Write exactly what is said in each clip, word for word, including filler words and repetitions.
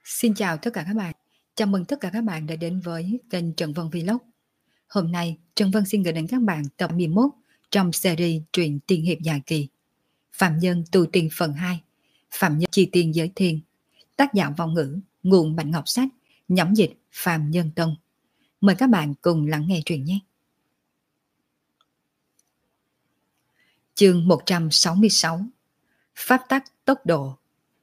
Xin chào tất cả các bạn. Chào mừng tất cả các bạn đã đến với kênh Trần Vân Vlog. Hôm nay, Trần Vân xin gửi đến các bạn tập mười một trong series truyện tiên hiệp dài kỳ Phạm Nhân tu tiên phần hai, Phạm Nhân chi tiên giới thiên. Tác giả vong ngữ, nguồn Bạch Ngọc Sách, nhẩm dịch Phạm Nhân Tông. Mời các bạn cùng lắng nghe truyện nhé. Chương một trăm sáu mươi sáu. Pháp tắc tốc độ.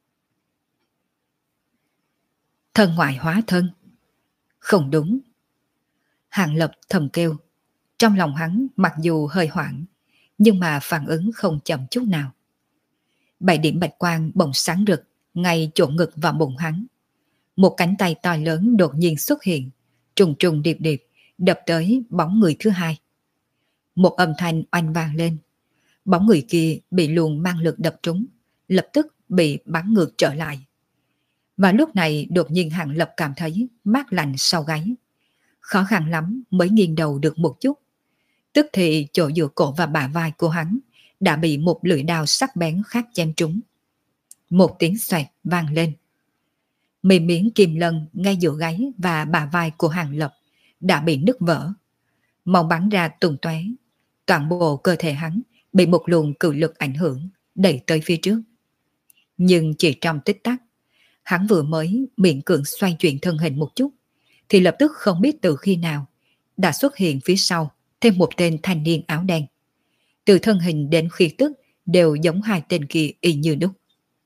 Thân ngoại hóa thân. Không đúng. Hàng Lập thầm kêu. Trong lòng hắn mặc dù hơi hoảng, nhưng mà phản ứng không chậm chút nào. Bảy điểm bạch quang bỗng sáng rực ngay chỗ ngực và bụng hắn. Một cánh tay to lớn đột nhiên xuất hiện, trùng trùng điệp điệp đập tới bóng người thứ hai. Một âm thanh oanh vang lên. Bóng người kia bị luồng mang lực đập trúng, lập tức bị bắn ngược trở lại. Và lúc này đột nhiên Hàng Lập cảm thấy mát lạnh sau gáy. Khó khăn lắm mới nghiêng đầu được một chút. Tức thì chỗ giữa cổ và bả vai của hắn đã bị một lưỡi đao sắc bén khác chém trúng. Một tiếng xoẹt vang lên. Mì miếng kim lân ngay giữa gáy và bả vai của Hàng Lập đã bị nứt vỡ. Máu bắn ra tung tóe. Toàn bộ cơ thể hắn bị một luồng cự lực ảnh hưởng, đẩy tới phía trước. Nhưng chỉ trong tích tắc, hắn vừa mới miễn cưỡng xoay chuyển thân hình một chút, thì lập tức không biết từ khi nào đã xuất hiện phía sau thêm một tên thanh niên áo đen. Từ thân hình đến khí tức đều giống hai tên kia y như đúc.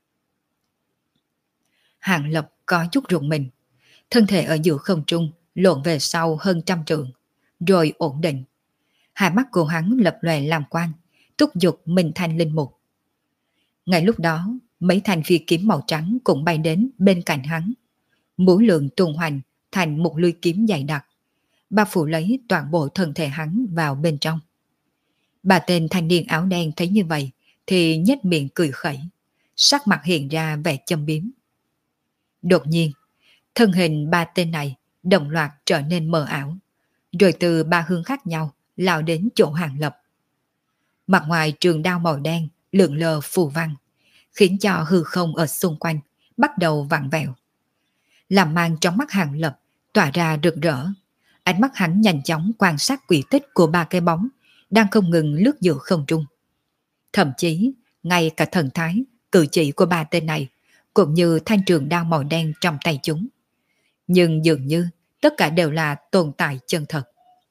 Hàng Lập có chút rùng mình, thân thể ở giữa không trung lộn về sau hơn trăm trượng, rồi ổn định. Hai mắt của hắn lập lòe làm quang, thúc giục minh thanh linh mục. Ngay lúc đó, mấy thanh phi kiếm màu trắng cũng bay đến bên cạnh hắn. Mũi lượng tuôn hoành thành một lưỡi kiếm dày đặc, bao phủ lấy toàn bộ thân thể hắn vào bên trong. Bà tên thanh niên áo đen thấy như vậy thì nhếch miệng cười khẩy, sắc mặt hiện ra vẻ châm biếm. Đột nhiên, thân hình ba tên này đồng loạt trở nên mờ ảo, rồi từ ba hướng khác nhau lao đến chỗ Hàng Lập. Mặt ngoài trường đao màu đen lượn lờ phù văn, khiến cho hư không ở xung quanh bắt đầu vặn vẹo. Làm mang trong mắt Hàng Lập tỏa ra rực rỡ. Ánh mắt hắn nhanh chóng quan sát quỹ tích của ba cái bóng đang không ngừng lướt giữa không trung. Thậm chí, ngay cả thần thái, cử chỉ của ba tên này, cũng như thanh trường đao màu đen trong tay chúng. Nhưng dường như tất cả đều là tồn tại chân thật.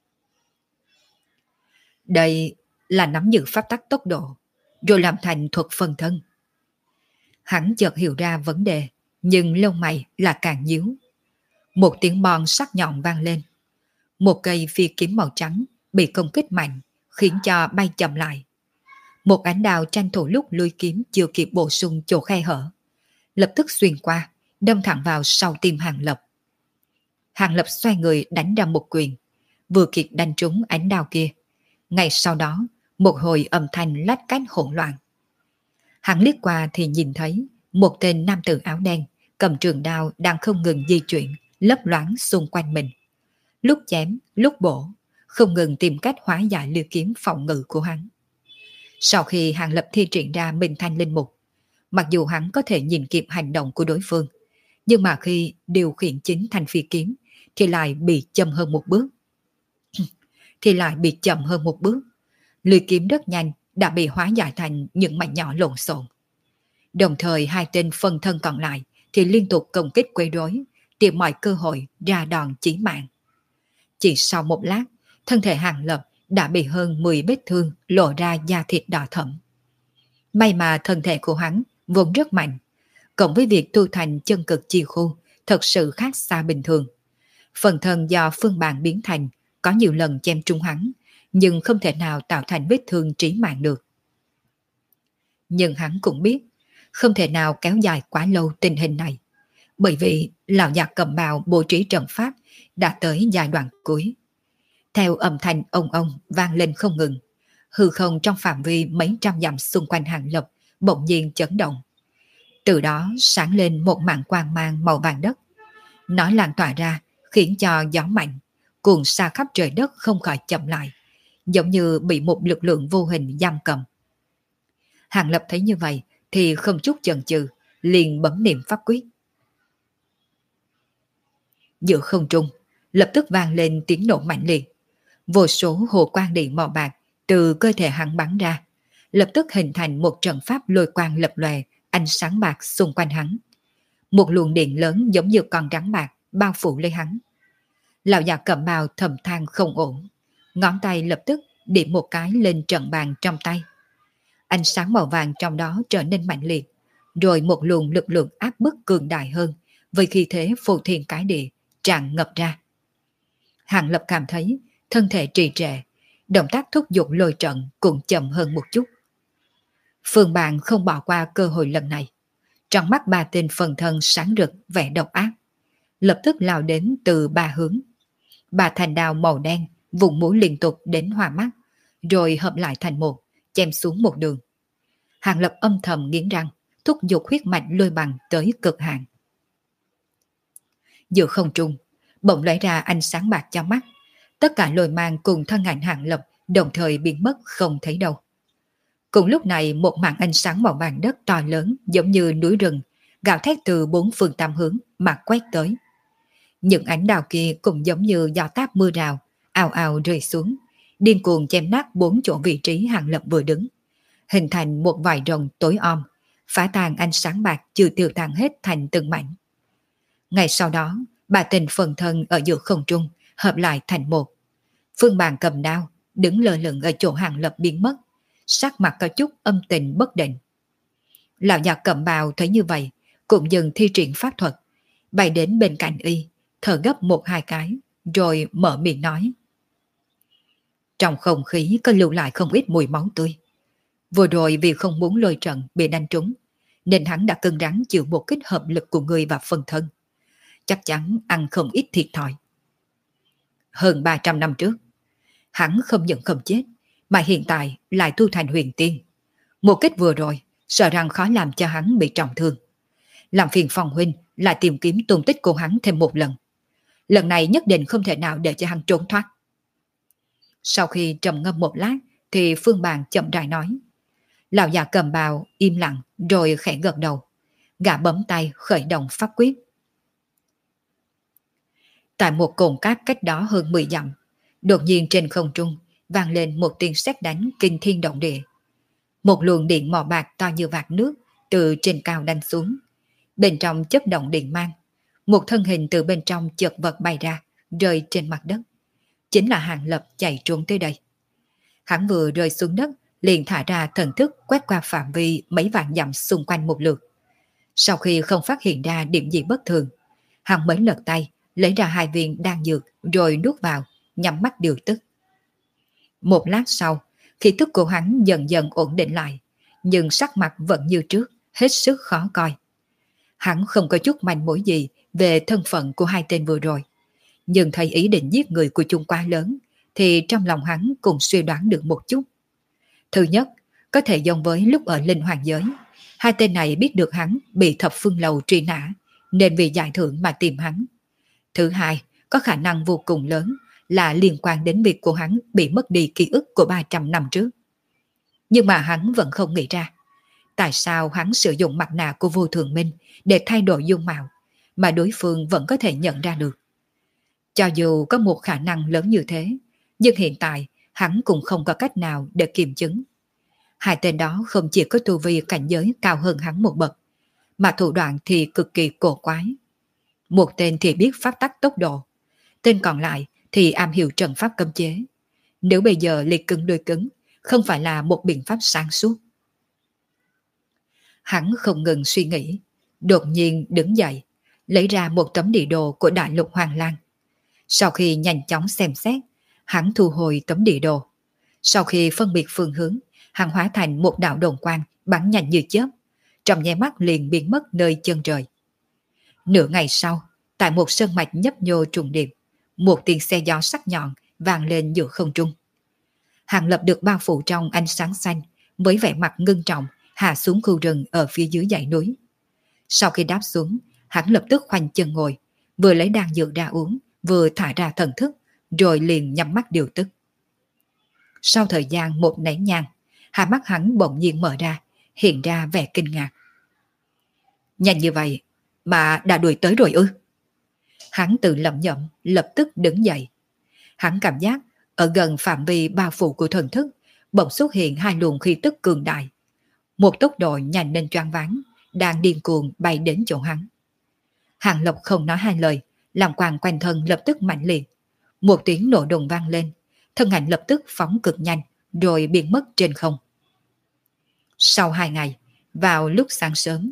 Đây là nắm giữ pháp tắc tốc độ, rồi làm thành thuật phân thân. Hắn chợt hiểu ra vấn đề, nhưng lông mày là càng nhíu. Một tiếng bon sắc nhọn vang lên. Một cây phi kiếm màu trắng bị công kích mạnh, khiến cho bay chậm lại. Một ánh đao tranh thủ lúc lưỡi kiếm chưa kịp bổ sung chỗ khe hở, lập tức xuyên qua, đâm thẳng vào sau tim Hàng Lập. Hàng Lập xoay người đánh ra một quyền, vừa kịp đánh trúng ánh đao kia. Ngay sau đó, một hồi âm thanh lách cách hỗn loạn. Hắn liếc qua thì nhìn thấy một tên nam tử áo đen cầm trường đao đang không ngừng di chuyển, lấp loáng xung quanh mình. Lúc chém, lúc bổ, không ngừng tìm cách hóa giải lưỡi kiếm phòng ngự của hắn. Sau khi Hàng Lập thi triển ra minh thanh linh mục, mặc dù hắn có thể nhìn kịp hành động của đối phương, nhưng mà khi điều khiển chính thanh phi kiếm thì lại bị chậm hơn một bước. thì lại bị chậm hơn một bước. Lưỡi kiếm rất nhanh đã bị hóa giải thành những mảnh nhỏ lộn xộn. Đồng thời hai tên phân thân còn lại thì liên tục công kích quấy rối, tìm mọi cơ hội ra đòn chí mạng. Chỉ sau một lát, thân thể Hàng Lập đã bị hơn mười vết thương lộ ra da thịt đỏ thẫm. May mà thân thể của hắn vốn rất mạnh, cộng với việc tu thành chân cực chi khu thật sự khác xa bình thường. Phần thân do phương bản biến thành có nhiều lần chém trúng hắn, nhưng không thể nào tạo thành vết thương trí mạng được. Nhưng hắn cũng biết, không thể nào kéo dài quá lâu tình hình này, bởi vì lão già cầm bào bố trí trận pháp đã tới giai đoạn cuối. Theo âm thanh ông ông vang lên không ngừng, hư không trong phạm vi mấy trăm dặm xung quanh Hàng Lập bỗng nhiên chấn động. Từ đó sáng lên một mảng quang mang màu vàng đất. Nó lan tỏa ra khiến cho gió mạnh, cuồn xa khắp trời đất không khỏi chậm lại, giống như bị một lực lượng vô hình giam cầm. Hàng Lập thấy như vậy thì không chút chần chừ, liền bấm niệm pháp quyết. Giữa không trung, lập tức vang lên tiếng nổ mạnh liệt. Vô số hồ quang điện màu bạc từ cơ thể hắn bắn ra, lập tức hình thành một trận pháp lôi quang lập lòe, ánh sáng bạc xung quanh hắn. Một luồng điện lớn giống như con rắn bạc bao phủ lấy hắn. Lão già cẩm bào thầm than không ổn, ngón tay lập tức điểm một cái lên trận bàn trong tay. Ánh sáng màu vàng trong đó trở nên mạnh liệt, rồi một luồng lực lượng áp bức cường đại hơn, với khí thế phô thiên cái địa tràn ngập ra. Hàng Lập cảm thấy thân thể trì trệ, động tác thúc giục lôi trận cũng chậm hơn một chút. Phương Bàn không bỏ qua cơ hội lần này. Trong mắt ba tên phần thân sáng rực vẻ độc ác, lập tức lao đến từ ba hướng. Ba thành đao màu đen vùng mũi liên tục đến hoa mắt, rồi hợp lại thành một, chém xuống một đường. Hàng Lập âm thầm nghiến răng, thúc giục huyết mạch lôi bằng tới cực hạn. Giữa không trung, bỗng lóe ra ánh sáng bạc cho mắt. Tất cả lôi mang cùng thân ảnh Hàng Lập đồng thời biến mất không thấy đâu. Cùng lúc này, một màn ánh sáng màu vàng đất to lớn giống như núi rừng, gào thét từ bốn phương tám hướng mà quét tới. Những ánh đào kia cũng giống như gió táp mưa rào, ào ào rơi xuống, điên cuồng chém nát bốn chỗ vị trí Hàng Lập vừa đứng, hình thành một vài rồng tối om, phá tan ánh sáng bạc chưa tiêu tan hết thành từng mảnh. Ngay sau đó, ba tên phần thân ở giữa không trung hợp lại thành một. Phương Bàn cầm đao, đứng lơ lửng ở chỗ Hàng Lập biến mất, sắc mặt có chút âm tình bất định. Lão già cẩm bào thấy như vậy, cũng dừng thi triển pháp thuật, bay đến bên cạnh y, thở gấp một hai cái, rồi mở miệng nói. Trong không khí có lưu lại không ít mùi máu tươi. Vừa rồi vì không muốn lôi trận bị đánh trúng, nên hắn đã cứng rắn chịu một kích hợp lực của người và phần thân. Chắc chắn ăn không ít thiệt thòi. Hơn ba trăm năm trước, hắn không những không chết, mà hiện tại lại tu thành huyền tiên. Một kích vừa rồi, sợ rằng khó làm cho hắn bị trọng thương. Làm phiền Phong huynh lại tìm kiếm tung tích của hắn thêm một lần. Lần này nhất định không thể nào để cho hắn trốn thoát. Sau khi trầm ngâm một lát, thì Phương Bàn chậm rãi nói. Lão già cầm bào im lặng rồi khẽ gật đầu. Gã bấm tay khởi động pháp quyết. Tại một cồn cát cách đó hơn mười dặm, đột nhiên trên không trung vang lên một tiếng sét đánh kinh thiên động địa. Một luồng điện màu bạc to như vạc nước từ trên cao đánh xuống. Bên trong chớp động điện mang, một thân hình từ bên trong chợt vật bay ra, rơi trên mặt đất. Chính là Hàng Lập chạy trốn tới đây. Hắn vừa rơi xuống đất, liền thả ra thần thức quét qua phạm vi mấy vạn dặm xung quanh một lượt. Sau khi không phát hiện ra điểm gì bất thường, hắn mới lật tay, lấy ra hai viên đan dược rồi nuốt vào, nhắm mắt điều tức. Một lát sau, khí tức của hắn dần dần ổn định lại, nhưng sắc mặt vẫn như trước, hết sức khó coi. Hắn không có chút manh mối gì về thân phận của hai tên vừa rồi, nhưng thấy ý định giết người của chúng quá lớn, thì trong lòng hắn cũng suy đoán được một chút. Thứ nhất, có thể giống với lúc ở Linh Hoàng Giới, hai tên này biết được hắn bị Thập Phương Lầu truy nã, nên vì giải thưởng mà tìm hắn. Thứ hai, có khả năng vô cùng lớn là liên quan đến việc của hắn bị mất đi ký ức của ba trăm năm trước. Nhưng mà hắn vẫn không nghĩ ra, tại sao hắn sử dụng mặt nạ của Vô Thường Minh để thay đổi dung mạo, mà đối phương vẫn có thể nhận ra được. Cho dù có một khả năng lớn như thế, nhưng hiện tại hắn cũng không có cách nào để kiểm chứng. Hai tên đó không chỉ có tu vi cảnh giới cao hơn hắn một bậc, mà thủ đoạn thì cực kỳ cổ quái. Một tên thì biết pháp tắc tốc độ, tên còn lại thì am hiểu trận pháp cấm chế. Nếu bây giờ liệt cứng đôi cứng, không phải là một biện pháp sáng suốt. Hắn không ngừng suy nghĩ, đột nhiên đứng dậy, lấy ra một tấm địa đồ của đại lục Hoàng Lan. Sau khi nhanh chóng xem xét, hắn thu hồi tấm địa đồ. Sau khi phân biệt phương hướng, hắn hóa thành một đạo đồn quang bắn nhanh như chớp, trong nháy mắt liền biến mất nơi chân trời. Nửa ngày sau, tại một sơn mạch nhấp nhô trùng điệp, một tiếng xe gió sắc nhọn vang lên giữa không trung. Hàng Lập được bao phủ trong ánh sáng xanh, với vẻ mặt ngưng trọng hạ xuống khu rừng ở phía dưới dãy núi. Sau khi đáp xuống, hắn lập tức khoanh chân ngồi, vừa lấy đan dược ra uống, vừa thả ra thần thức, rồi liền nhắm mắt điều tức. Sau thời gian một nén nhang, hai mắt hắn bỗng nhiên mở ra, hiện ra vẻ kinh ngạc. Nhanh như vậy mà đã đuổi tới rồi ư? Hắn tự lẩm nhẩm, lập tức đứng dậy. Hắn cảm giác ở gần phạm vi bao phủ của thần thức, bỗng xuất hiện hai luồng khí tức cường đại. Một tốc độ nhanh nên choáng váng, đang điên cuồng bay đến chỗ hắn. Hàng Lập không nói hai lời, làm quang quanh thân lập tức mạnh liệt. Một tiếng nổ đùng vang lên, thân ảnh lập tức phóng cực nhanh, rồi biến mất trên không. Sau hai ngày, vào lúc sáng sớm,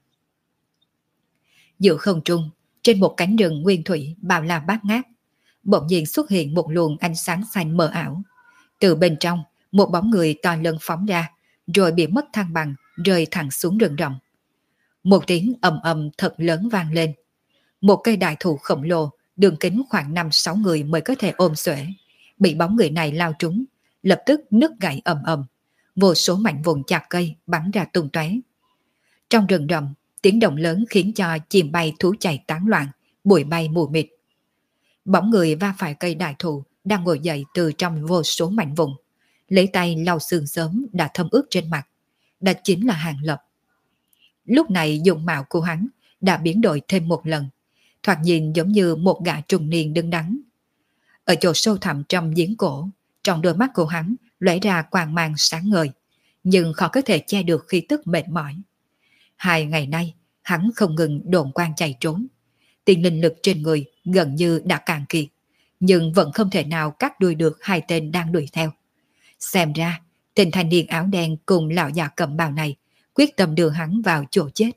giữa không trung, trên một cánh rừng nguyên thủy bao la bát ngát, bỗng nhiên xuất hiện một luồng ánh sáng xanh mờ ảo. Từ bên trong, một bóng người to lớn phóng ra, rồi bị mất thăng bằng, rơi thẳng xuống rừng rậm. Một tiếng ầm ầm thật lớn vang lên. Một cây đại thụ khổng lồ, đường kính khoảng năm sáu người mới có thể ôm xuể, bị bóng người này lao trúng, lập tức nứt gãy ầm ầm, vô số mảnh vụn chạc cây bắn ra tung tóe. Trong rừng rậm, tiếng động lớn khiến cho chim bay thú chạy tán loạn, bụi bay mù mịt. Bóng người va phải cây đại thụ đang ngồi dậy từ trong vô số mảnh vụn, lấy tay lau sương sớm đã thấm ướt trên mặt. Đó chính là Hàng Lập. Lúc này dung mạo của hắn đã biến đổi thêm một lần, thoạt nhìn giống như một gã trung niên đứng đắn. Ở chỗ sâu thẳm trong giếng cổ, trong đôi mắt của hắn lóe ra quang mang sáng ngời, nhưng khó có thể che được khí tức mệt mỏi. Hai ngày nay, hắn không ngừng đồn quan chạy trốn. Tiền linh lực trên người gần như đã cạn kiệt, nhưng vẫn không thể nào cắt đuôi được hai tên đang đuổi theo. Xem ra, tên thanh niên áo đen cùng lão già cầm bào này quyết tâm đưa hắn vào chỗ chết.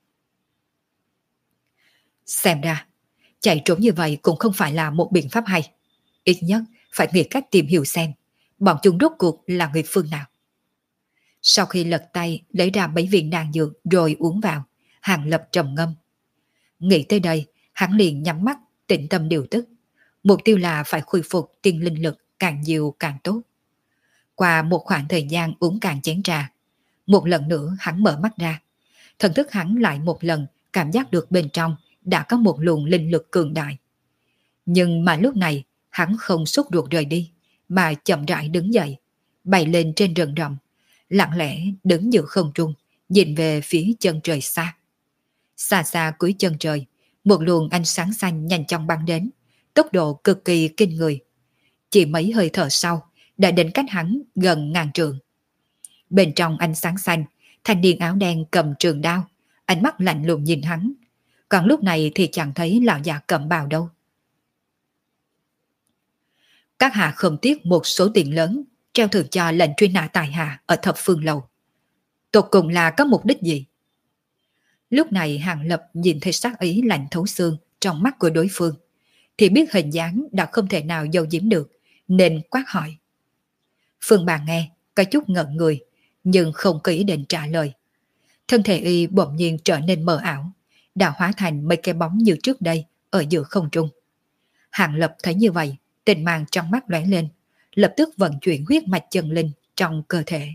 Xem ra, chạy trốn như vậy cũng không phải là một biện pháp hay. Ít nhất phải nghĩ cách tìm hiểu xem bọn chúng rốt cuộc là người phương nào. Sau khi lật tay lấy ra mấy viên đan dược rồi uống vào, Hàng Lập trầm ngâm. Nghĩ tới đây, hắn liền nhắm mắt, tĩnh tâm điều tức. Mục tiêu là phải khôi phục tiên linh lực càng nhiều càng tốt. Qua một khoảng thời gian uống cạn chén trà, một lần nữa hắn mở mắt ra. Thần thức hắn lại một lần cảm giác được bên trong đã có một luồng linh lực cường đại. Nhưng mà lúc này hắn không sốt ruột rời đi, mà chậm rãi đứng dậy, bay lên trên rừng rậm, lặng lẽ đứng giữa không trung, nhìn về phía chân trời xa. Xa xa cuối chân trời, một luồng ánh sáng xanh nhanh chóng bắn đến, tốc độ cực kỳ kinh người. Chỉ mấy hơi thở sau, đã đến cách hắn gần ngàn trượng. Bên trong ánh sáng xanh, thanh niên áo đen cầm trường đao, ánh mắt lạnh lùng nhìn hắn. Còn lúc này thì chẳng thấy lão già cầm bào đâu. Các hạ không tiếc một số tiền lớn, treo thưởng cho lệnh truy nã tài hạ ở thập phương lầu. Tột cùng là có mục đích gì? Lúc này Hàng Lập nhìn thấy sắc ý lạnh thấu xương trong mắt của đối phương, thì biết hình dáng đã không thể nào giấu giếm được, nên quát hỏi. Phương Bà nghe, có chút ngẩn người, nhưng không có ý định trả lời. Thân thể y bỗng nhiên trở nên mờ ảo, đã hóa thành mấy cái bóng như trước đây ở giữa không trung. Hàng Lập thấy như vậy, tình mang trong mắt lóe lên, lập tức vận chuyển huyết mạch chân linh trong cơ thể.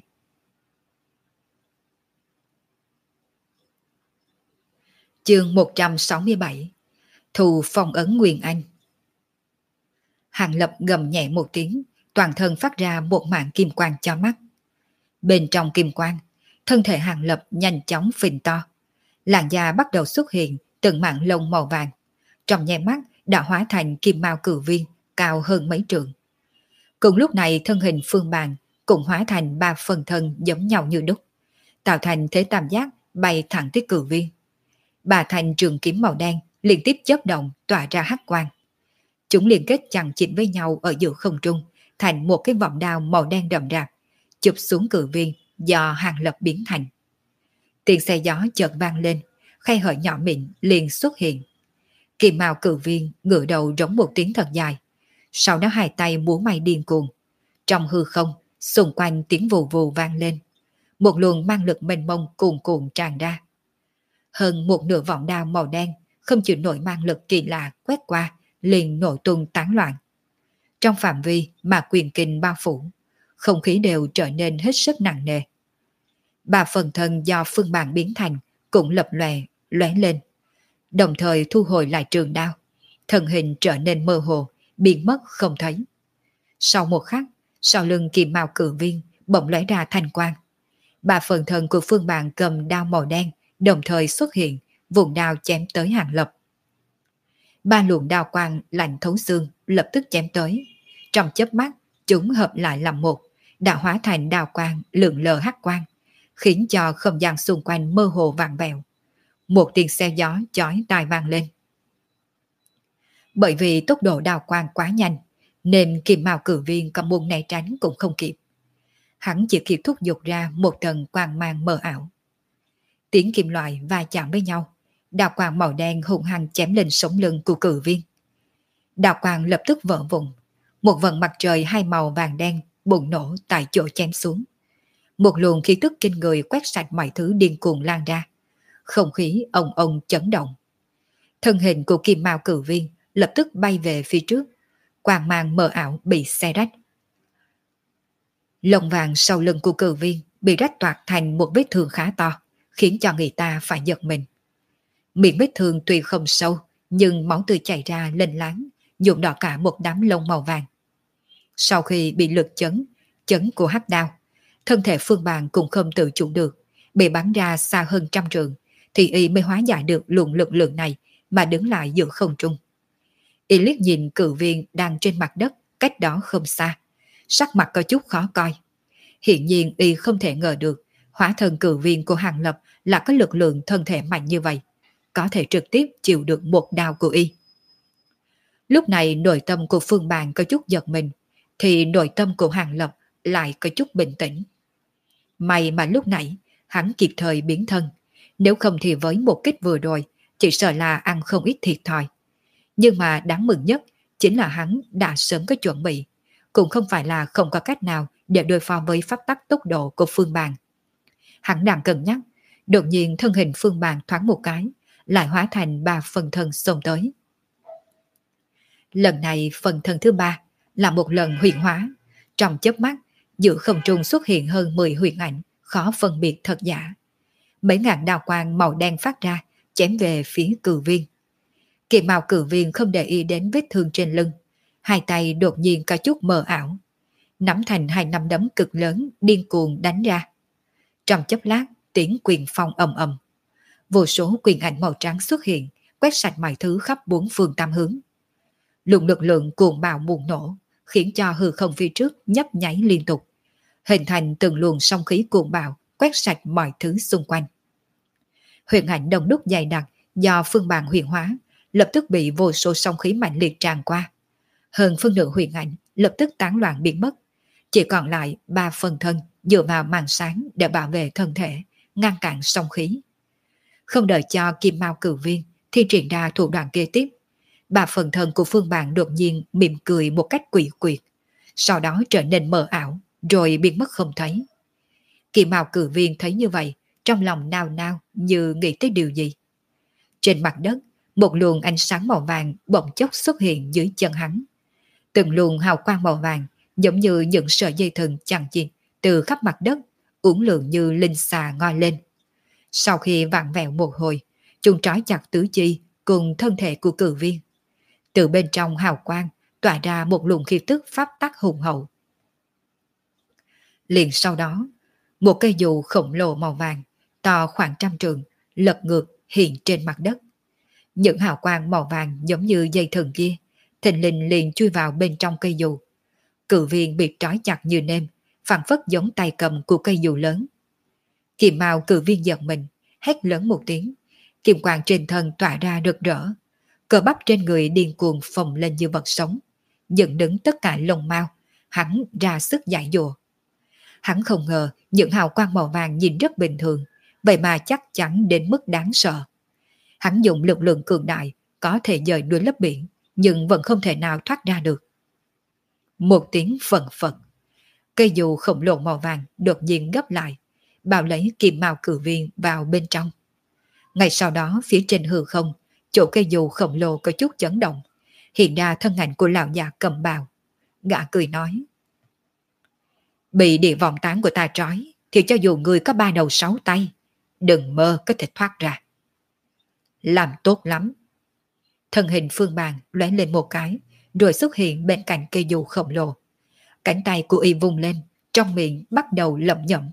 Chương một trăm sáu mươi bảy. Thù phong ấn Nguyên Anh. Hàng Lập gầm nhẹ một tiếng, toàn thân phát ra một mảng kim quang cho mắt. Bên trong kim quang, thân thể Hàng Lập nhanh chóng phình to, làn da bắt đầu xuất hiện từng mảng lông màu vàng, trong nháy mắt đã hóa thành kim mao cửu viên cao hơn mấy trượng. Cùng lúc này thân hình Phương Bàn cũng hóa thành ba phần thân giống nhau như đúc, tạo thành thế tam giác bay thẳng tới cửu viên. Ba thanh trường kiếm màu đen liên tiếp chớp động tỏa ra hắc quang. Chúng liên kết chằng chịt với nhau ở giữa không trung, thành một cái vòng đao màu đen đậm rạp, chụp xuống cửu viên do Hàng Lập biến thành. Tiếng xe gió chợt vang lên, khe hở nhỏ mịn liền xuất hiện. Kim mao cửu viên ngửa đầu rống một tiếng thật dài, sau đó hai tay múa may điên cuồng. Trong hư không, xung quanh tiếng vù vù vang lên, một luồng mang lực mênh mông cuồn cuộn tràn ra. Hơn một nửa vòng đao màu đen không chịu nổi mang lực kỳ lạ quét qua, liền nổ tung tán loạn. Trong phạm vi mà quyền kình bao phủ, không khí đều trở nên hết sức nặng nề. Ba phần thân do Phương Bàn biến thành cũng lập lòe, lóe lên, đồng thời thu hồi lại trường đao, thân hình trở nên mơ hồ, biến mất không thấy. Sau một khắc, sau lưng kim mao cử viên bỗng lóe ra thanh quang. Ba phần thân của Phương Bàn cầm đao màu đen đồng thời xuất hiện, vùng đao chém tới Hàng Lập. Ba luồng đao quang lạnh thấu xương lập tức chém tới. Trong chớp mắt, chúng hợp lại làm một, đã hóa thành đao quang lượn lờ hắc quang, khiến cho không gian xung quanh mơ hồ vàng vẹo. Một tiếng xe gió chói tai vang lên. Bởi vì tốc độ đao quang quá nhanh, nên Kim Mao Cử Viên có muốn né tránh cũng không kịp. Hắn chỉ kịp thúc giục ra một tầng quang mang mờ ảo. Tiếng kim loại va chạm với nhau, đao quang màu đen hung hăng chém lên sống lưng của Cử Viên. Đao quang lập tức vỡ vụn, một vầng mặt trời hai màu vàng đen bùng nổ tại chỗ chém xuống. Một luồng khí tức kinh người quét sạch mọi thứ điên cuồng lan ra. Không khí ồng ồng chấn động. Thân hình của Kim Mao Cử Viên lập tức bay về phía trước, quang mang mờ ảo bị xé rách. Lông vàng sau lưng của Cử Viên bị rách toạc thành một vết thương khá to, khiến cho người ta phải giật mình. Miệng vết thương tuy không sâu, nhưng máu tươi chảy ra lênh láng, nhuộm đỏ cả một đám lông màu vàng. Sau khi bị lực chấn, chấn của hắc đao, thân thể Phương Bàn cũng không tự chủ được, bị bắn ra xa hơn trăm trường, thì y mới hóa giải được luồng lực lượng này mà đứng lại giữa không trung. Y liếc nhìn Cử Viên đang trên mặt đất, cách đó không xa, sắc mặt có chút khó coi. Hiện nhiên y không thể ngờ được hóa thân Cử Viên của Hàng Lập là có lực lượng thân thể mạnh như vậy, có thể trực tiếp chịu được một đao của y. Lúc này nội tâm của Phương Bàn có chút giật mình, thì nội tâm của Hàng Lập lại có chút bình tĩnh. May mà lúc nãy hắn kịp thời biến thân, nếu không thì với một kích vừa rồi chỉ sợ là ăn không ít thiệt thòi. Nhưng mà đáng mừng nhất chính là hắn đã sớm có chuẩn bị, cũng không phải là không có cách nào để đối phó với pháp tắc tốc độ của Phương Bàn. Hắn đang cân nhắc, đột nhiên thân hình Phương Bàn thoáng một cái, lại hóa thành ba phần thân xông tới. Lần này phần thân thứ ba là một lần huyền hóa, trong chớp mắt giữa không trung xuất hiện hơn mười huyền ảnh, khó phân biệt thật giả. Mấy ngàn đao quang màu đen phát ra, chém về phía Cử Viên. Kim Mao Cử Viên không để ý đến vết thương trên lưng, hai tay đột nhiên có chút mờ ảo, nắm thành hai nắm đấm cực lớn điên cuồng đánh ra. Trong chốc lát, tiếng quyền phong ầm ầm, vô số quyền ảnh màu trắng xuất hiện, quét sạch mọi thứ khắp bốn phương tám hướng. Luồng lực lượng cuồng bạo bùng nổ, khiến cho hư không phía trước nhấp nháy liên tục, hình thành từng luồng sóng khí cuồng bạo quét sạch mọi thứ xung quanh. Huyền ảnh đông đúc dày đặc do Phương Bàn huyền hóa lập tức bị vô số sóng khí mạnh liệt tràn qua. Hơn phân nửa huyền ảnh lập tức tán loạn biến mất, chỉ còn lại ba phần thân dựa vào màn sáng để bảo vệ thân thể, ngăn cản sóng khí. Không đợi cho Kim Mao Cử Viên thi triển ra thủ đoạn kế tiếp, ba phần thân của Phương Bàn đột nhiên mỉm cười một cách quỷ quyệt, sau đó trở nên mờ ảo, rồi biến mất không thấy. Kim Mao Cử Viên thấy như vậy, trong lòng nao nao như nghĩ tới điều gì. Trên mặt đất, một luồng ánh sáng màu vàng bỗng chốc xuất hiện dưới chân hắn. Từng luồng hào quang màu vàng giống như những sợi dây thừng chằng chịt từ khắp mặt đất, uốn lượn như linh xà ngoi lên. Sau khi vặn vẹo một hồi, chúng trói chặt tứ chi cùng thân thể của Cử Viên. Từ bên trong hào quang tỏa ra một luồng khí tức pháp tắc hùng hậu. Liền sau đó, một cây dù khổng lồ màu vàng, to khoảng trăm trượng, lật ngược hiện trên mặt đất. Những hào quang màu vàng giống như dây thừng kia, thình lình liền chui vào bên trong cây dù. Cử Viên bị trói chặt như nêm, phảng phất giống tay cầm của cây dù lớn. Kim Mao Cử Viên giật mình, hét lớn một tiếng, kim quang trên thân tỏa ra rực rỡ, cơ bắp trên người điên cuồng phồng lên như vật sống, dựng đứng tất cả lông mao, hắn ra sức giải dụa. Hắn không ngờ những hào quang màu vàng nhìn rất bình thường, vậy mà chắc chắn đến mức đáng sợ. Hắn dùng lực lượng cường đại có thể dời đuôi lấp biển, nhưng vẫn không thể nào thoát ra được. Một tiếng phận phật, cây dù khổng lồ màu vàng đột nhiên gấp lại, bao lấy Kim Mao Cử Viên vào bên trong. Ngay sau đó phía trên hư không, chỗ cây dù khổng lồ có chút chấn động, hiện ra thân ảnh của lão già cầm bào. Gã cười nói: bị địa vọng tán của ta trói, thì cho dù người có ba đầu sáu tay, đừng mơ có thể thoát ra. Làm tốt lắm. Thân hình Phương Bàn lóe lên một cái, rồi xuất hiện bên cạnh cây dù khổng lồ. Cánh tay của y vung lên, trong miệng bắt đầu lẩm nhẩm.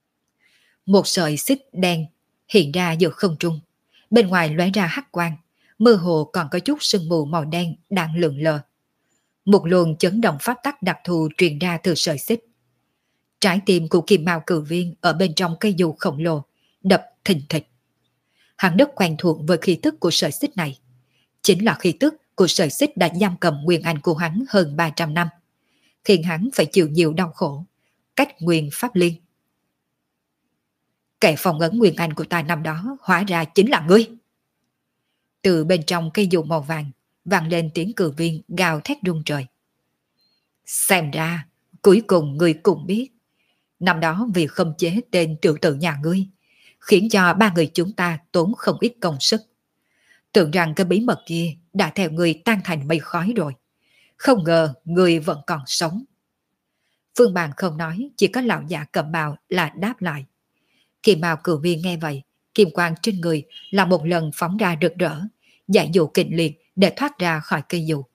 Một sợi xích đen hiện ra giữa không trung, bên ngoài lóe ra hắc quang, mơ hồ còn có chút sương mù màu đen đang lượn lờ. Một luồng chấn động pháp tắc đặc thù truyền ra từ sợi xích. Trái tim của Kim Mao Cử Viên ở bên trong cây dù khổng lồ đập thình thịch. Hắn rất quen thuộc với khí tức của sợi xích này. Chính là khí tức của sợi xích đã giam cầm nguyên anh của hắn hơn ba trăm năm, khiến hắn phải chịu nhiều đau khổ, cách nguyên pháp liên. Kẻ phong ấn nguyên anh của ta năm đó hóa ra chính là ngươi. Từ bên trong cây dù màu vàng vang lên tiếng Cử Viên gào thét rung trời. Xem ra, cuối cùng ngươi cũng biết. Năm đó vì không chế tên tiểu tử nhà ngươi, khiến cho ba người chúng ta tốn không ít công sức. Tưởng rằng cái bí mật kia đã theo ngươi tan thành mây khói rồi. Không ngờ ngươi vẫn còn sống. Phương Bàn không nói, chỉ có lão già cầm bào là đáp lại. Kim Mao Cửu Viên nghe vậy, kim quang trên người là một lần phóng ra rực rỡ, giải dụ kịch liệt để thoát ra khỏi cây dù.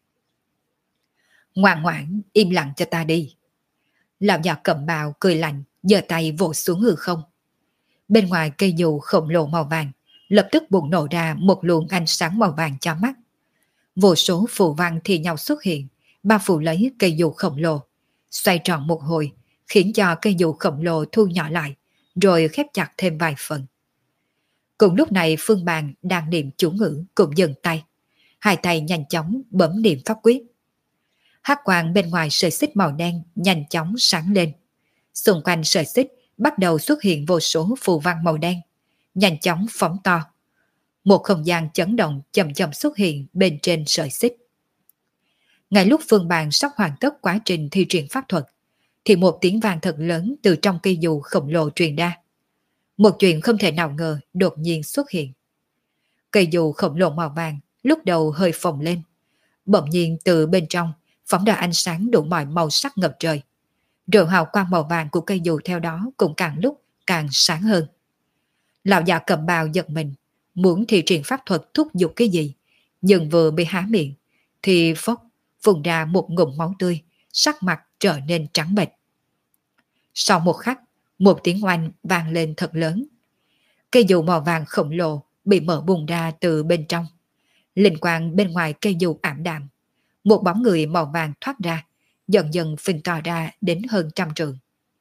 Ngoan ngoãn, im lặng cho ta đi. Lão già cầm bào cười lạnh, giơ tay vỗ xuống hư không. Bên ngoài cây dù khổng lồ màu vàng, lập tức bùng nổ ra một luồng ánh sáng màu vàng cho mắt. Vô số phù văn thì nhau xuất hiện, bao phủ lấy cây dù khổng lồ, xoay tròn một hồi, khiến cho cây dù khổng lồ thu nhỏ lại, rồi khép chặt thêm vài phần. Cùng lúc này Phương Bàn đang niệm chú ngữ cũng dừng tay, hai tay nhanh chóng bấm niệm pháp quyết. Hắc quang bên ngoài sợi xích màu đen nhanh chóng sáng lên. Xung quanh sợi xích bắt đầu xuất hiện vô số phù văn màu đen, nhanh chóng phóng to. Một không gian chấn động chậm chậm xuất hiện bên trên sợi xích. Ngay lúc Phương Bàn sắp hoàn tất quá trình thi triển pháp thuật, thì một tiếng vang thật lớn từ trong cây dù khổng lồ truyền ra. Một chuyện không thể nào ngờ đột nhiên xuất hiện. Cây dù khổng lồ màu vàng lúc đầu hơi phồng lên, bỗng nhiên từ bên trong phóng ra ánh sáng đủ mọi màu sắc ngập trời. Rồi hào quang màu vàng của cây dù theo đó cũng càng lúc càng sáng hơn. Lão già cầm bào giật mình, muốn thi triển pháp thuật thúc giục cái gì, nhưng vừa bị há miệng thì phốc phun ra một ngụm máu tươi, sắc mặt trở nên trắng bệch. Sau một khắc, một tiếng oanh vang lên thật lớn. Cây dù màu vàng khổng lồ bị mở bung ra từ bên trong. Linh quang bên ngoài cây dù ảm đạm, một bóng người màu vàng thoát ra, dần dần phình to ra đến hơn trăm trượng.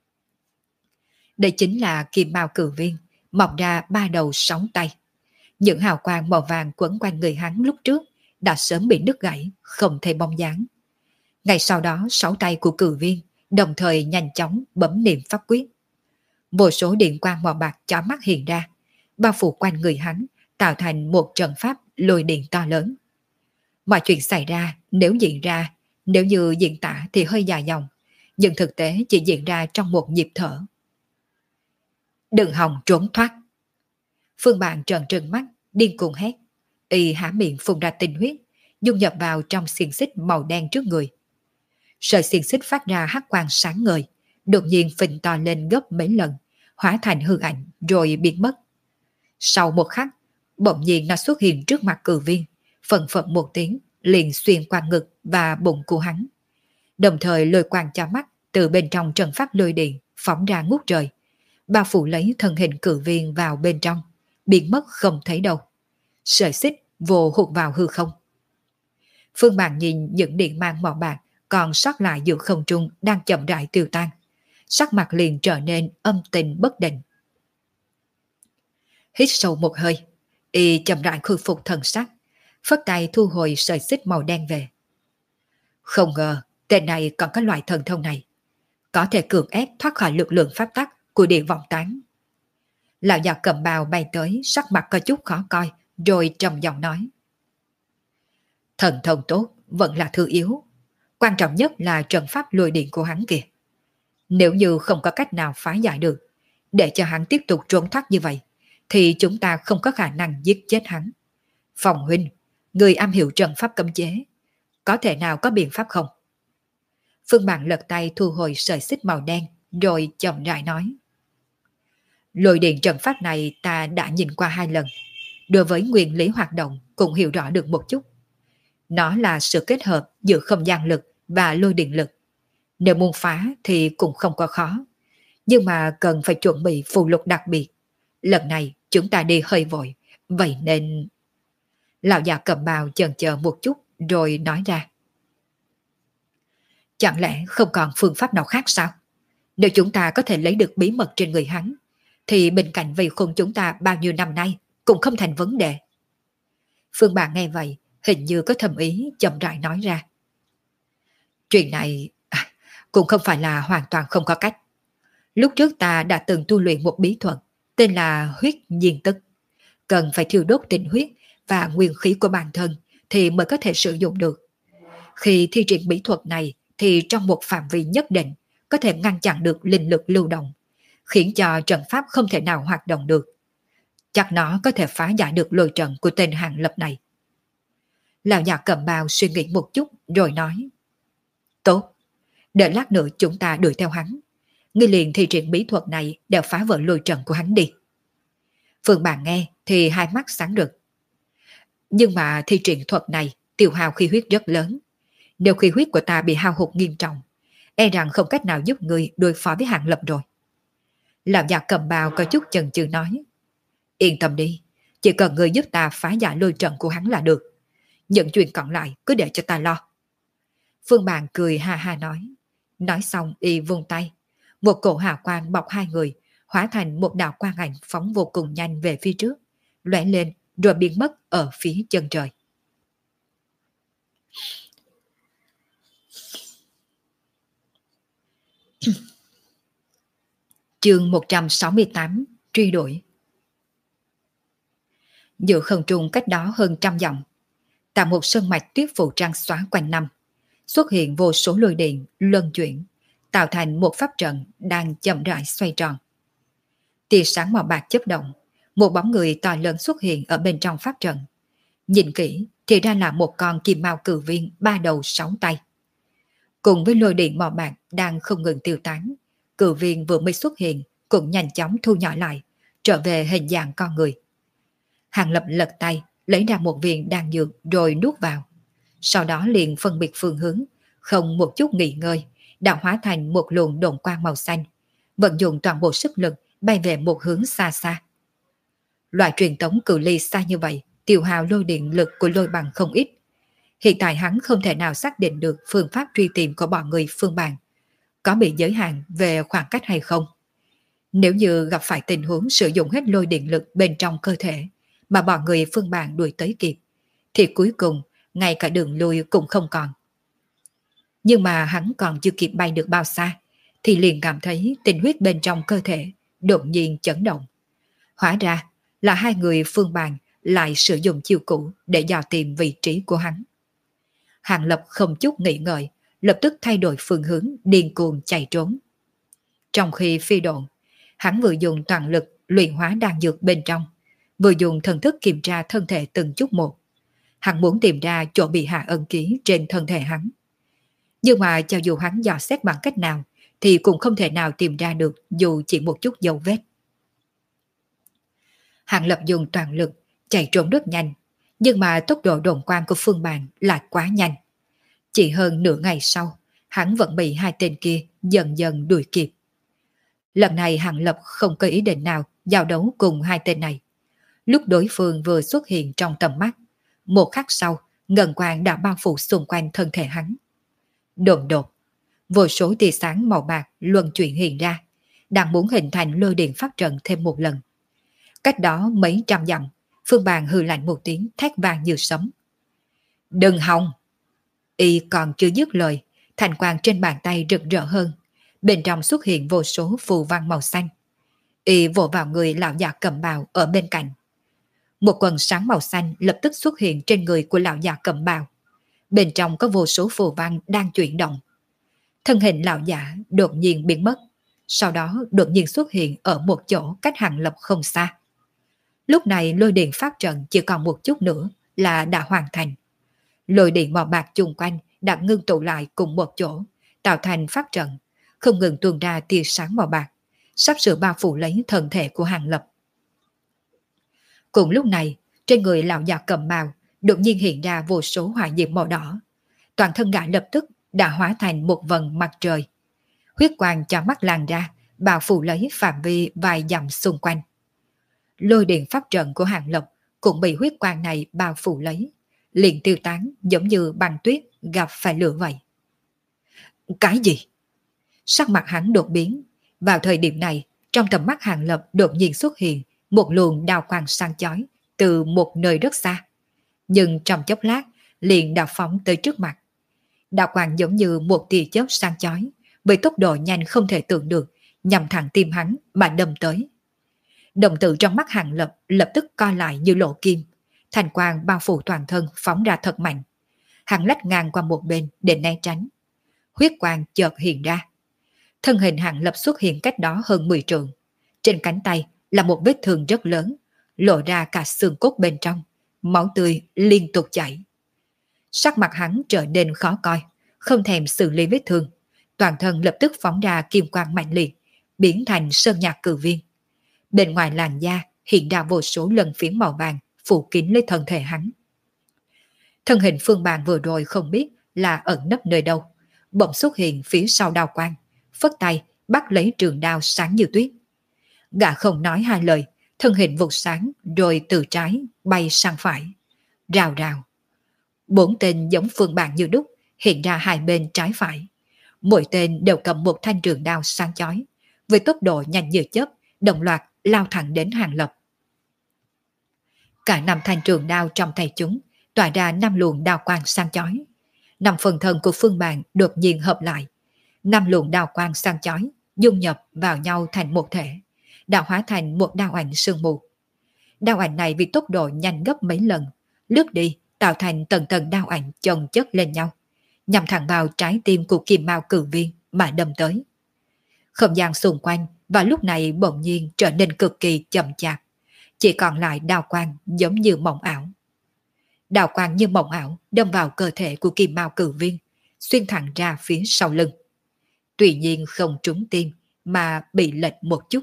Đây chính là Kim Mao Cửu Viên, mọc ra ba đầu sáu tay. Những hào quang màu vàng quấn quanh người hắn lúc trước đã sớm bị đứt gãy, không thể bóng dáng. Ngay sau đó sáu tay của Cửu Viên đồng thời nhanh chóng bấm niệm pháp quyết. Vô số điện quang màu bạc chói mắt hiện ra, bao phủ quanh người hắn, tạo thành một trận pháp lôi điện to lớn. Mọi chuyện xảy ra nếu diễn ra, nếu như diễn tả thì hơi dài dòng, nhưng thực tế chỉ diễn ra trong một nhịp thở. Đừng hòng trốn thoát. Phương Bàn trợn trừng mắt, điên cuồng hét. Y há miệng phun ra tinh huyết, dung nhập vào trong xiềng xích màu đen trước người. Sợi xiềng xích phát ra hắc quang sáng ngời, đột nhiên phình to lên gấp mấy lần, hóa thành hư ảnh rồi biến mất. Sau một khắc, bỗng nhiên nó xuất hiện trước mặt Cửu Viên, phần phật một tiếng, liền xuyên qua ngực và bụng của hắn. Đồng thời lôi quang cho mắt từ bên trong trận pháp lôi điện phóng ra ngút trời, bao phủ lấy thân hình Cửu Viên vào bên trong, biến mất không thấy đâu. Sợi xích vô hụt vào hư không. Phương Bàn nhìn những điện mang màu bạc còn sót lại giữa không trung đang chậm rãi tiêu tan, sắc mặt liền trở nên âm tình bất định. Hít sâu một hơi, y chậm rãi khôi phục thần sắc, phất tay thu hồi sợi xích màu đen về. Không ngờ tên này còn có loại thần thông này, có thể cưỡng ép thoát khỏi lực lượng pháp tắc của địa vọng tán. Lão già cầm bào bay tới, sắc mặt có chút khó coi, rồi trầm giọng nói. Thần thông tốt vẫn là thứ yếu, quan trọng nhất là trận pháp lôi điện của hắn kìa. Nếu như không có cách nào phá giải được, để cho hắn tiếp tục trốn thoát như vậy, thì chúng ta không có khả năng giết chết hắn. Phòng huynh, người am hiểu trận pháp cấm chế, có thể nào có biện pháp không? Phương Bàn lật tay thu hồi sợi xích màu đen, rồi chậm rãi nói. Lôi điện trận pháp này ta đã nhìn qua hai lần, đối với nguyên lý hoạt động cũng hiểu rõ được một chút. Nó là sự kết hợp giữa không gian lực và lôi điện lực. Nếu muốn phá thì cũng không có khó, nhưng mà cần phải chuẩn bị phù lục đặc biệt. Lần này chúng ta đi hơi vội, vậy nên... Lão già cầm bào chần chờ một chút rồi nói ra. Chẳng lẽ không còn phương pháp nào khác sao? Nếu chúng ta có thể lấy được bí mật trên người hắn, thì bên cạnh vây khôn chúng ta bao nhiêu năm nay cũng không thành vấn đề. Phương Bàn nghe vậy, hình như có thầm ý chậm rãi nói ra. Chuyện này à, cũng không phải là hoàn toàn không có cách. Lúc trước ta đã từng tu luyện một bí thuật tên là huyết nhiên tức. Cần phải thiêu đốt tinh huyết và nguyên khí của bản thân thì mới có thể sử dụng được. Khi thi triển bí thuật này thì trong một phạm vi nhất định có thể ngăn chặn được linh lực lưu động, khiến cho trận pháp không thể nào hoạt động được. Chắc nó có thể phá giải được lôi trận của tên Hàng Lập này. Lão già cầm bào suy nghĩ một chút rồi nói. Tốt, đợi lát nữa chúng ta đuổi theo hắn. Ngươi liền thi triển bí thuật này để phá vỡ lôi trận của hắn đi. Phương Bàn nghe thì hai mắt sáng rực. Nhưng mà thi triển thuật này tiêu hao khí huyết rất lớn. Nếu khí huyết của ta bị hao hụt nghiêm trọng, e rằng không cách nào giúp người đối phó với Hàng Lập rồi. Lão già cầm bào có chút chần chừ nói. Yên tâm đi, chỉ cần người giúp ta phá giải lôi trận của hắn là được. Những chuyện còn lại cứ để cho ta lo. Phương Bàn cười ha ha nói. Nói xong y vung tay. Một cổ hào quang bọc hai người, hóa thành một đạo quang ảnh phóng vô cùng nhanh về phía trước, lóe lên rồi biến mất ở phía chân trời. Chương một trăm sáu mươi tám Truy đuổi. Giữa không trung cách đó hơn trăm dặm, tại một sơn mạch tuyết phủ trăng xóa quanh năm, xuất hiện vô số lôi điện luân chuyển, tạo thành một pháp trận đang chậm rãi xoay tròn. Tia sáng màu bạc chớp động, một bóng người to lớn xuất hiện ở bên trong pháp trận. Nhìn kỹ thì ra là một con kim mao cử viên ba đầu sáu tay. Cùng với lôi điện màu bạc đang không ngừng tiêu tán, cử viên vừa mới xuất hiện cũng nhanh chóng thu nhỏ lại, trở về hình dạng con người. Hàng Lập lật tay, lấy ra một viên đan dược rồi nuốt vào. Sau đó liền phân biệt phương hướng, không một chút nghỉ ngơi, đã hóa thành một luồng đồn quang màu xanh, vận dụng toàn bộ sức lực bay về một hướng xa xa. Loại truyền tống cự ly xa như vậy, tiêu hao lôi điện lực của lôi bằng không ít. Hiện tại hắn không thể nào xác định được phương pháp truy tìm của bọn người Phương Bàn có bị giới hạn về khoảng cách hay không. Nếu như gặp phải tình huống sử dụng hết lôi điện lực bên trong cơ thể mà bọn người Phương Bàn đuổi tới kịp, thì cuối cùng ngay cả đường lui cũng không còn. Nhưng mà hắn còn chưa kịp bay được bao xa thì liền cảm thấy tinh huyết bên trong cơ thể đột nhiên chấn động. Hóa ra là hai người Phương Bàn lại sử dụng chiêu cũ để dò tìm vị trí của hắn. Hàng Lập không chút nghĩ ngợi, lập tức thay đổi phương hướng điên cuồng chạy trốn. Trong khi phi độn, hắn vừa dùng toàn lực luyện hóa đan dược bên trong, vừa dùng thần thức kiểm tra thân thể từng chút một. Hắn muốn tìm ra chỗ bị hạ ân ký trên thân thể hắn. Nhưng mà cho dù hắn dò xét bằng cách nào thì cũng không thể nào tìm ra được dù chỉ một chút dấu vết. Hàng Lập dùng toàn lực chạy trốn rất nhanh, nhưng mà tốc độ đồn quang của Phương Bàn lại quá nhanh. Chỉ hơn nửa ngày sau, hắn vẫn bị hai tên kia dần dần đuổi kịp. Lần này Hàng Lập không có ý định nào giao đấu cùng hai tên này. Lúc đối phương vừa xuất hiện trong tầm mắt, một khắc sau, ngân quang đã bao phủ xung quanh thân thể hắn. Đột đột, vô số tia sáng màu bạc luân chuyển hiện ra, đang muốn hình thành lôi điện pháp trận thêm một lần. Cách đó mấy trăm dặm, Phương Bàn hừ lạnh một tiếng thét vang như sấm. Đừng hòng! Y còn chưa dứt lời, thành quang trên bàn tay rực rỡ hơn. Bên trong xuất hiện vô số phù văn màu xanh. Y vỗ vào người lão già cầm bào ở bên cạnh. Một quần sáng màu xanh lập tức xuất hiện trên người của lão già cầm bào. Bên trong có vô số phù văn đang chuyển động. Thân hình lão già đột nhiên biến mất, sau đó đột nhiên xuất hiện ở một chỗ cách Hàng Lập không xa. Lúc này lôi điện pháp trận chỉ còn một chút nữa là đã hoàn thành. Lôi điện màu bạc chung quanh đã ngưng tụ lại cùng một chỗ, tạo thành pháp trận, không ngừng tuôn ra tia sáng màu bạc, sắp sửa bao phủ lấy thân thể của Hàng Lập. Cùng lúc này, trên người lão già cầm bào đột nhiên hiện ra vô số hỏa diệm màu đỏ. Toàn thân gã lập tức đã hóa thành một vầng mặt trời. Huyết quang cho mắt làn ra, bao phủ lấy phạm vi vài dặm xung quanh. Lôi điện pháp trận của Hàng Lập cũng bị huyết quang này bao phủ lấy, liền tiêu tán giống như băng tuyết gặp phải lửa vậy. Cái gì? Sắc mặt hắn đột biến. Vào thời điểm này, trong tầm mắt Hàng Lập đột nhiên xuất hiện một luồng đao quang sáng chói từ một nơi rất xa. Nhưng trong chốc lát, liền đao phóng tới trước mặt. Đao quang giống như một tia chớp sáng chói, với tốc độ nhanh không thể tưởng được, nhằm thẳng tim hắn mà đâm tới. Đồng tử trong mắt Hàng Lập lập tức co lại như lỗ kim, thành quang bao phủ toàn thân phóng ra thật mạnh. Hắn lách ngang qua một bên để né tránh. Huyết quang chợt hiện ra. Thân hình Hàng Lập xuất hiện cách đó hơn mười trượng. Trên cánh tay là một vết thương rất lớn, lộ ra cả xương cốt bên trong, máu tươi liên tục chảy. Sắc mặt hắn trở nên khó coi, không thèm xử lý vết thương, toàn thân lập tức phóng ra kim quang mạnh liệt, biến thành sơn nhạc cử viên. Bên ngoài làn da hiện ra vô số lần phiến màu vàng phủ kín lấy thân thể hắn. Thân hình Phương Bàn vừa rồi không biết là ẩn nấp nơi đâu, bỗng xuất hiện phía sau đao quang, phất tay bắt lấy trường đao sáng như tuyết. Gã không nói hai lời, thân hình vụt sáng rồi từ trái bay sang phải. Rào rào. Bốn tên giống Phương Bàn như đúc hiện ra hai bên trái phải. Mỗi tên đều cầm một thanh trường đao sáng chói, với tốc độ nhanh như chớp, đồng loạt lao thẳng đến Hàng Lập. Cả năm thanh trường đao trong tay chúng tỏa ra năm luồng đao quang sáng chói. Năm phần thân của Phương Bàn đột nhiên hợp lại. Năm luồng đao quang sáng chói dung nhập vào nhau thành một thể, đã hóa thành một đao ảnh sương mù. Đao ảnh này vì tốc độ nhanh gấp mấy lần, lướt đi tạo thành tầng tầng đao ảnh chồng chất lên nhau, nhằm thẳng vào trái tim của Kim Mao cử viên mà đâm tới. Không gian xung quanh vào lúc này bỗng nhiên trở nên cực kỳ chậm chạp, chỉ còn lại đao quang giống như mộng ảo. Đao quang như mộng ảo đâm vào cơ thể của Kim Mao cử viên, xuyên thẳng ra phía sau lưng. Tuy nhiên không trúng tim mà bị lệch một chút.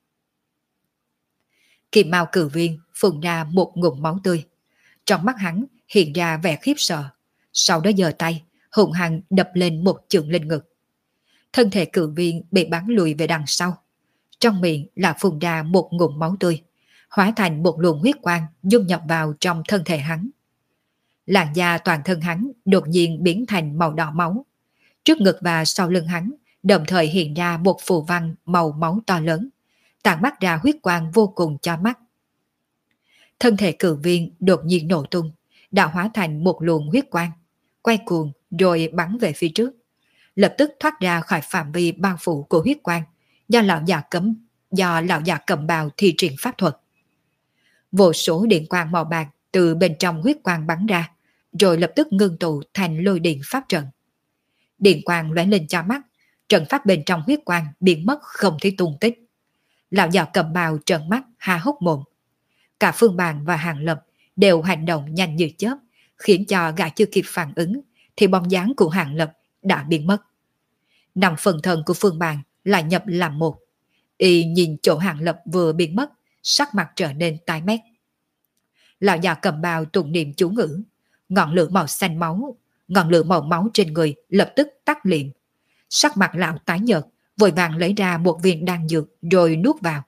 Kim Mao cử viên phun ra một ngụm máu tươi. Trong mắt hắn hiện ra vẻ khiếp sợ, sau đó giơ tay hùng hăng đập lên một chưởng lên ngực. Thân thể cử viên bị bắn lùi về đằng sau. Trong miệng là phun ra một ngụm máu tươi, hóa thành một luồng huyết quang dung nhập vào trong thân thể hắn. Làn da toàn thân hắn đột nhiên biến thành màu đỏ máu. Trước ngực và sau lưng hắn đồng thời hiện ra một phù văn màu máu to lớn, tản mắt ra huyết quang vô cùng cho mắt. Thân thể cử viên đột nhiên nổ tung, đã hóa thành một luồng huyết quang, quay cuồng rồi bắn về phía trước, lập tức thoát ra khỏi phạm vi bao phủ của huyết quang do lão già cấm do lão già cầm bào thi triển pháp thuật. Vô số điện quang màu bạc từ bên trong huyết quang bắn ra, rồi lập tức ngưng tụ thành lôi điện pháp trận. Điện quang lóe lên cho mắt, trận pháp bên trong huyết quang biến mất không thấy tung tích. Lão già cầm bào trợn mắt há hốc mồm. Cả Phương Bàn và Hàng Lập đều hành động nhanh như chớp, khiến cho gã chưa kịp phản ứng thì bóng dáng của Hàng Lập đã biến mất. Năm phần thân của Phương Bàn lại nhập làm một. Y nhìn chỗ Hàng Lập vừa biến mất, sắc mặt trở nên tái mét. Lão già cầm bào tụng niệm chú ngữ, ngọn lửa màu xanh máu, ngọn lửa màu máu trên người lập tức tắt liệm. Sắc mặt lão tái nhợt, vội vàng lấy ra một viên đan dược rồi nuốt vào.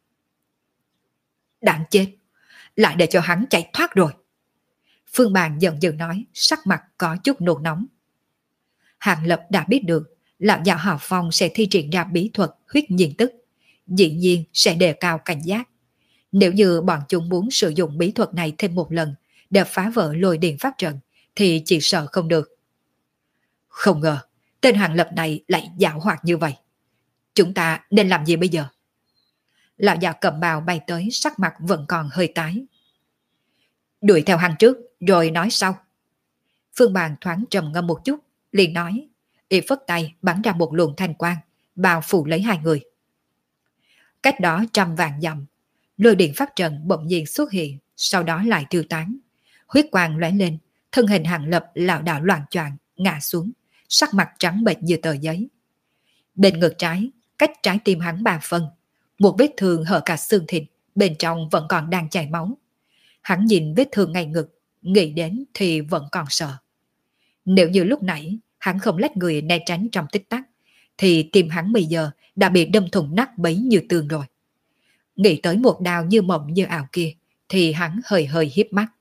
Đáng chết, lại để cho hắn chạy thoát rồi. Phương Bàn giận dữ nói, sắc mặt có chút nôn nóng. Hàng Lập đã biết được lão già họ Phong sẽ thi triển ra bí thuật huyết nhiên tức, dĩ nhiên sẽ đề cao cảnh giác. Nếu như bọn chúng muốn sử dụng bí thuật này thêm một lần để phá vỡ lôi điện pháp trận thì chỉ sợ không được. Không ngờ tên Hàng Lập này lại dạo hoạt như vậy. Chúng ta nên làm gì bây giờ? Lão già cầm bào bay tới, sắc mặt vẫn còn hơi tái. Đuổi theo hắn trước rồi nói sau. Phương Bàn thoáng trầm ngâm một chút, liền nói, y phất tay bắn ra một luồng thanh quang bao phủ lấy hai người. Cách đó trăm vạn dặm, lôi điện pháp trận bỗng nhiên xuất hiện, sau đó lại tiêu tán. Huyết quang lóe lên, thân hình Hàng Lập lảo đảo loạng choạng ngã xuống, sắc mặt trắng bệch như tờ giấy. Bên ngực trái, cách trái tim hắn ba phân, một vết thương hở cả xương thịt, bên trong vẫn còn đang chảy máu. Hắn nhìn vết thương ngay ngực, nghĩ đến thì vẫn còn sợ. Nếu như lúc nãy hắn không lách người né tránh trong tích tắc, thì tim hắn bây giờ đã bị đâm thủng nát bấy như tường rồi. Nghĩ tới một đao như mộng như ảo kia, thì hắn hơi hơi hiếp mắt.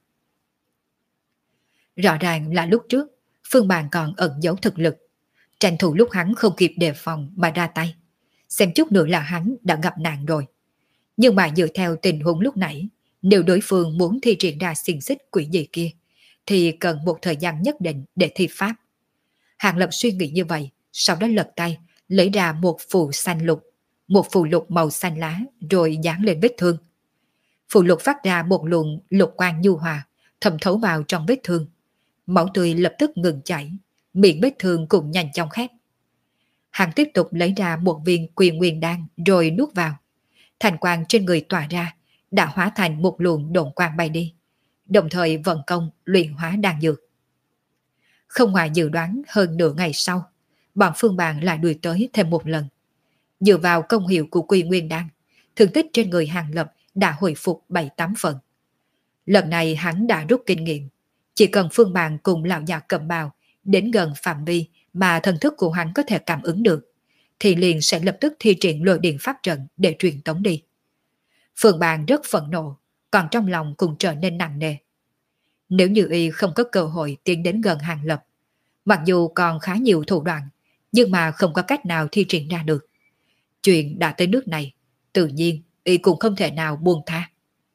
Rõ ràng là lúc trước, Phương Bàn còn ẩn giấu thực lực, tranh thủ lúc hắn không kịp đề phòng mà ra tay. Xem chút nữa là hắn đã gặp nạn rồi. Nhưng mà dựa theo tình huống lúc nãy, nếu đối phương muốn thi triển ra xiềng xích quỷ dị kia, thì cần một thời gian nhất định để thi pháp. Hàng Lập suy nghĩ như vậy, sau đó lật tay, lấy ra một phù xanh lục, một phù lục màu xanh lá rồi dán lên vết thương. Phù lục phát ra một luồng lục quang nhu hòa, thẩm thấu vào trong vết thương. Máu tươi lập tức ngừng chảy, miệng vết thương cũng nhanh chóng khép. Hắn tiếp tục lấy ra một viên Quy Nguyên đan rồi nuốt vào. Thành quang trên người tỏa ra, đã hóa thành một luồng độn quang bay đi, đồng thời vận công luyện hóa đan dược. Không ngoài dự đoán, hơn nửa ngày sau, bọn Phương Bàn lại đuổi tới thêm một lần. Dựa vào công hiệu của Quy Nguyên đan, thương tích trên người Hàng Lập đã hồi phục bảy tám phần. Lần này hắn đã rút kinh nghiệm, chỉ cần Phương Bàn cùng lão già cầm bào đến gần phạm vi mà thần thức của hắn có thể cảm ứng được, thì liền sẽ lập tức thi triển lôi điện pháp trận để truyền tống đi. Phương Bàn rất phẫn nộ, còn trong lòng cũng trở nên nặng nề. Nếu như y không có cơ hội tiến đến gần Hàng Lập, mặc dù còn khá nhiều thủ đoạn, nhưng mà không có cách nào thi triển ra được. Chuyện đã tới nước này, tự nhiên y cũng không thể nào buông tha.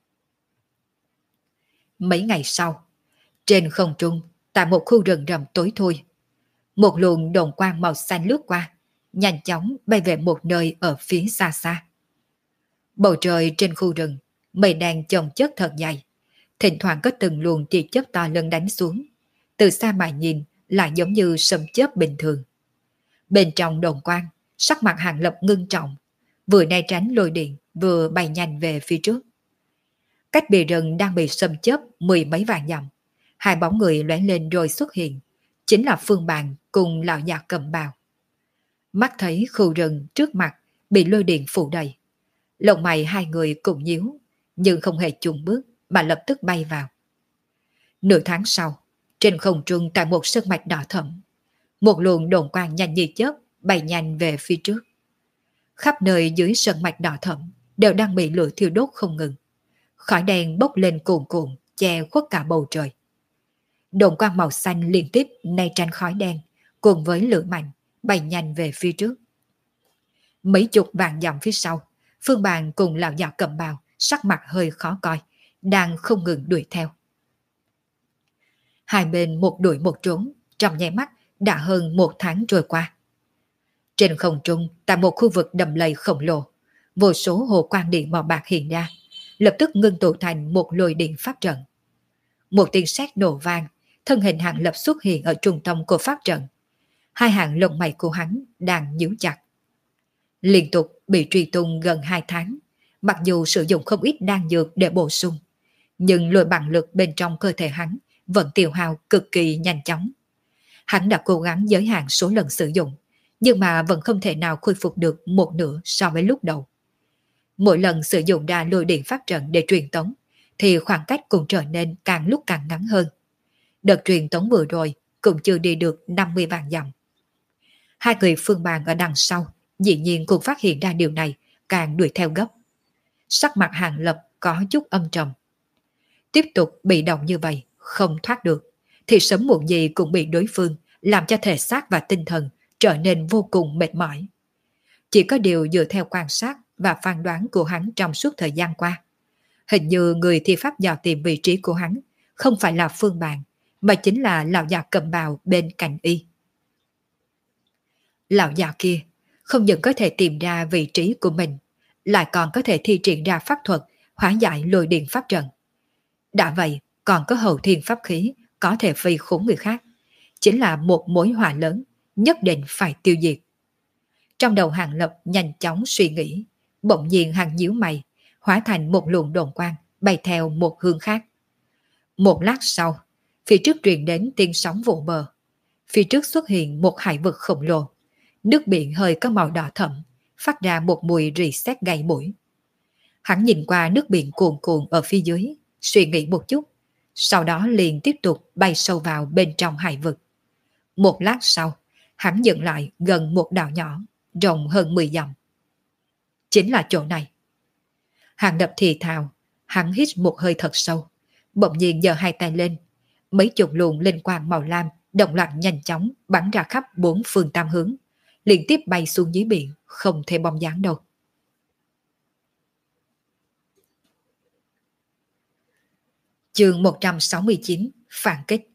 Mấy ngày sau, trên không trung, tại một khu rừng rậm tối thui, một luồng đồn quang màu xanh lướt qua, nhanh chóng bay về một nơi ở phía xa xa. Bầu trời trên khu rừng, mây đen chồng chất thật dày, thỉnh thoảng có từng luồng tia chớp to lớn đánh xuống, từ xa mà nhìn lại giống như sấm chớp bình thường. Bên trong đồn quang, sắc mặt Hàng Lập ngưng trọng, vừa né tránh lôi điện, vừa bay nhanh về phía trước. Cách bìa rừng đang bị sấm chớp mười mấy vạn dặm, hai bóng người lóe lên rồi xuất hiện, chính là Phương Bàn cùng lão già cầm bào. Mắt thấy khu rừng trước mặt bị lôi điện phủ đầy, lông mày hai người cùng nhíu, nhưng không hề chùn bước mà lập tức bay vào. Nửa tháng sau, trên không trung tại một sơn mạch đỏ thẫm, một luồng đồn quang nhanh như chớp bay nhanh về phía trước. Khắp nơi dưới sơn mạch đỏ thẫm đều đang bị lửa thiêu đốt không ngừng, khói đen bốc lên cuồn cuộn che khuất cả bầu trời. Đồn quang màu xanh liên tiếp né tránh khói đen cùng với lửa mạnh bay nhanh về phía trước. Mấy chục vạn dặm phía sau, Phương Bàn cùng lão già cầm bào sắc mặt hơi khó coi, đang không ngừng đuổi theo. Hai bên một đuổi một trốn, trong nháy mắt đã hơn một tháng trôi qua. Trên không trung, tại một khu vực đầm lầy khổng lồ, vô số hồ quang điện màu bạc hiện ra, lập tức ngưng tụ thành một lôi điện pháp trận. Một tiếng sét nổ vang, thân hình Hàng Lập xuất hiện ở trung tâm của pháp trận. Hai hàng lông mày của hắn đang nhíu chặt. Liên tục bị truy tung gần hai tháng, mặc dù sử dụng không ít đan dược để bổ sung, nhưng lôi bằng lực bên trong cơ thể hắn vẫn tiêu hao cực kỳ nhanh chóng. Hắn đã cố gắng giới hạn số lần sử dụng, nhưng mà vẫn không thể nào khôi phục được một nửa so với lúc đầu. Mỗi lần sử dụng ra lôi điện pháp trận để truyền tống, thì khoảng cách cũng trở nên càng lúc càng ngắn hơn. Đợt truyền tống vừa rồi cũng chưa đi được năm mươi vạn dặm. Hai người Phương Bàn ở đằng sau dĩ nhiên cũng phát hiện ra điều này, càng đuổi theo gấp. Sắc mặt Hàng Lập có chút âm trầm. Tiếp tục bị động như vậy, không thoát được, thì sớm muộn gì cũng bị đối phương làm cho thể xác và tinh thần trở nên vô cùng mệt mỏi. Chỉ có điều dựa theo quan sát và phán đoán của hắn trong suốt thời gian qua, hình như người thi pháp dò tìm vị trí của hắn không phải là Phương Bàn, mà chính là lão già cầm bào bên cạnh y. Lão già kia không những có thể tìm ra vị trí của mình, lại còn có thể thi triển ra pháp thuật hóa giải lôi điện pháp trận. Đã vậy, còn có hậu thiên pháp khí có thể phi khốn người khác, chính là một mối họa lớn, nhất định phải tiêu diệt. Trong đầu Hàng Lập nhanh chóng suy nghĩ, bỗng nhiên hắn nhíu mày, hóa thành một luồng đồn quang bay theo một hướng khác. Một lát sau, phía trước truyền đến tiếng sóng vỗ bờ. Phía trước xuất hiện một hải vực khổng lồ, nước biển hơi có màu đỏ thẫm, phát ra một mùi rỉ sét gây mũi. Hắn nhìn qua nước biển cuồn cuộn ở phía dưới, suy nghĩ một chút, sau đó liền tiếp tục bay sâu vào bên trong hải vực. Một lát sau, hắn dừng lại gần một đảo nhỏ, rộng hơn mười dặm. Chính là chỗ này. Hàng Lập thì thào, Hắn hít một hơi thật sâu, bỗng nhiên giơ hai tay lên, mấy chục luồng linh quang màu lam đồng loạt nhanh chóng bắn ra khắp bốn phương tám hướng, liên tiếp bay xuống dưới biển, không thể bóng dáng đâu. Chương một trăm sáu mươi chín, phản kích.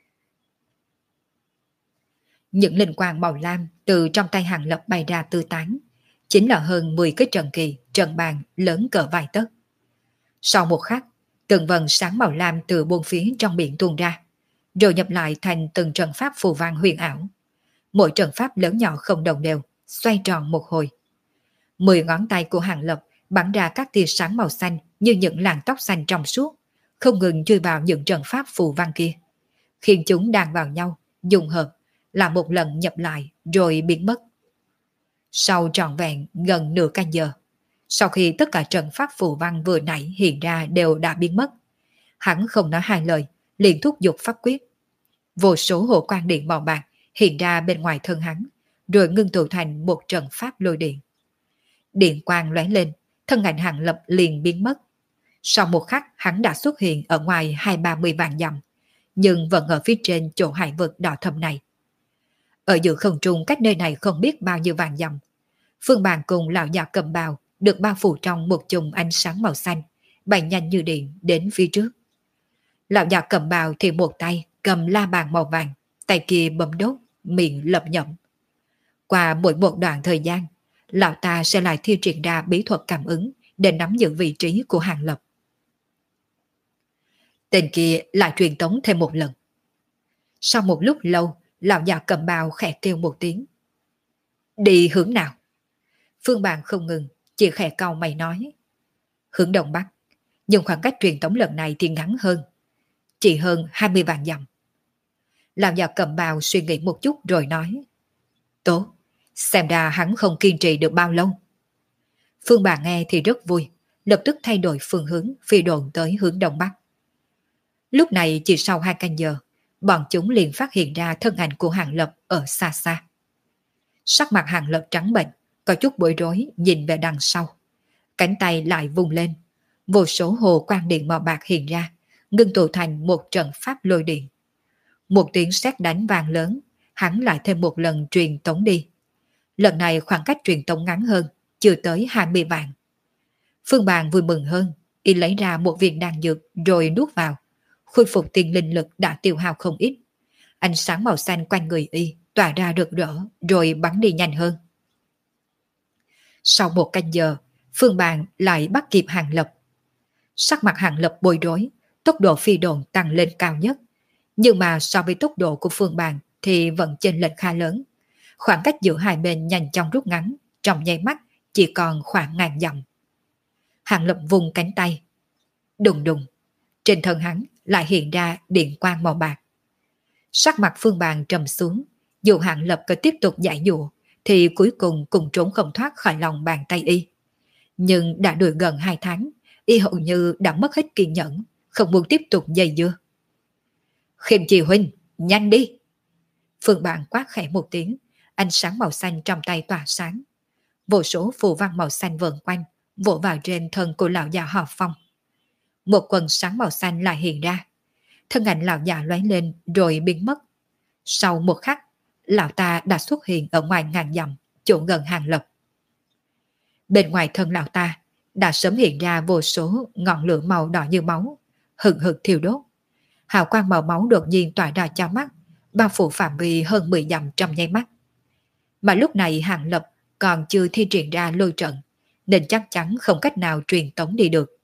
Những linh quang màu lam từ trong tay Hàng Lập bay ra tư tán, chính là hơn mười cái trận kỳ, trận bàn lớn cỡ vài tấc. Sau một khắc, từng vần sáng màu lam từ bốn phía trong biển tuôn ra, rồi nhập lại thành từng trận pháp phù văn huyền ảo. Mỗi trận pháp lớn nhỏ không đồng đều, xoay tròn một hồi. Mười ngón tay của Hàng Lập bắn ra các tia sáng màu xanh như những làn tóc xanh trong suốt, không ngừng chui vào những trận pháp phù văn kia, khiến chúng đan vào nhau, dùng hợp, là một lần nhập lại rồi biến mất. Sau trọn vẹn gần nửa canh giờ, sau khi tất cả trận pháp phù văn vừa nãy hiện ra đều đã biến mất, hắn không nói hai lời, liền thúc giục pháp quyết. Vô số hộ quan điện màu bạc hiện ra bên ngoài thân hắn, rồi ngưng tụ thành một trận pháp lôi điện. Điện quang lóe lên, thân ảnh Hàng Lập liền biến mất. Sau một khắc hắn đã xuất hiện ở ngoài hai ba mươi vạn dặm, nhưng vẫn ở phía trên chỗ hải vực đỏ thẫm này. Ở giữa không trung cách nơi này không biết bao nhiêu vạn dặm, Phương Bàn cùng lão già cầm bào được bao phủ trong một chùm ánh sáng màu xanh, bay nhanh như điện đến phía trước. Lão già cầm bào thì một tay cầm la bàn màu vàng, tay kia bấm đốt, miệng lẩm nhẩm. Qua mỗi một đoạn thời gian, lão ta sẽ lại thi triển ra bí thuật cảm ứng để nắm giữ vị trí của Hàng Lập. Tên kia lại truyền tống thêm một lần. Sau một lúc lâu, lão già cầm bào khẽ kêu một tiếng. Đi hướng nào? Phương Bàn không ngừng, chỉ khẽ cau mày nói. Hướng đông bắc, nhưng khoảng cách truyền tống lần này thì ngắn hơn, chỉ hơn hai mươi vạn dặm. Lão già cầm bào suy nghĩ một chút rồi nói. Tốt, xem ra hắn không kiên trì được bao lâu. Phương Bàn nghe thì rất vui, lập tức thay đổi phương hướng phi độn tới hướng đông bắc. Lúc này chỉ sau hai canh giờ, bọn chúng liền phát hiện ra thân ảnh của Hàng Lập ở xa xa. Sắc mặt Hàng Lập trắng bệch, có chút bối rối nhìn về đằng sau. Cánh tay lại vung lên, vô số hồ quang điện màu bạc hiện ra, ngưng tụ thành một trận pháp lôi điện. Một tiếng sét đánh vang lớn, hắn lại thêm một lần truyền tống đi. Lần này khoảng cách truyền tống ngắn hơn, chưa tới hai mươi vạn. Phương Bàn vui mừng hơn, y lấy ra một viên đan dược rồi nuốt vào, khôi phục tiền linh lực đã tiêu hao không ít. Ánh sáng màu xanh quanh người y tỏa ra rực rỡ rồi bắn đi nhanh hơn. Sau một canh giờ, Phương Bàn lại bắt kịp Hàng Lập. Sắc mặt Hàng Lập bối rối, tốc độ phi độn tăng lên cao nhất. Nhưng mà so với tốc độ của Phương Bàn thì vẫn chênh lệch khá lớn. Khoảng cách giữa hai bên nhanh chóng rút ngắn, trong nháy mắt chỉ còn khoảng ngàn dặm. Hàng Lập vùng cánh tay. Đùng đùng, trên thân hắn lại hiện ra điện quang màu bạc. Sắc mặt Phương Bàn trầm xuống, dù Hàng Lập có tiếp tục giải dụa thì cuối cùng cũng trốn không thoát khỏi lòng bàn tay y. Nhưng đã đuổi gần hai tháng, y hầu như đã mất hết kiên nhẫn, không muốn tiếp tục dây dưa. Khiêm Trì huynh, nhanh đi! Phương Bàn quát khẽ một tiếng, ánh sáng màu xanh trong tay tỏa sáng. Vô số phù văn màu xanh vờn quanh, vỗ vào trên thân của lão già họ Phong. Một quần sáng màu xanh lại hiện ra. Thân ảnh lão già lóe lên rồi biến mất. Sau một khắc, lão ta đã xuất hiện ở ngoài ngàn dặm, chỗ gần Hàng Lập. Bên ngoài thân lão ta đã sớm hiện ra vô số ngọn lửa màu đỏ như máu, hừng hực thiêu đốt. Hào quang màu máu đột nhiên tỏa ra cho mắt, bao phủ phạm vi hơn mười dặm trong nháy mắt. Mà lúc này Hàng Lập còn chưa thi triển ra lôi trận, nên chắc chắn không cách nào truyền tống đi được.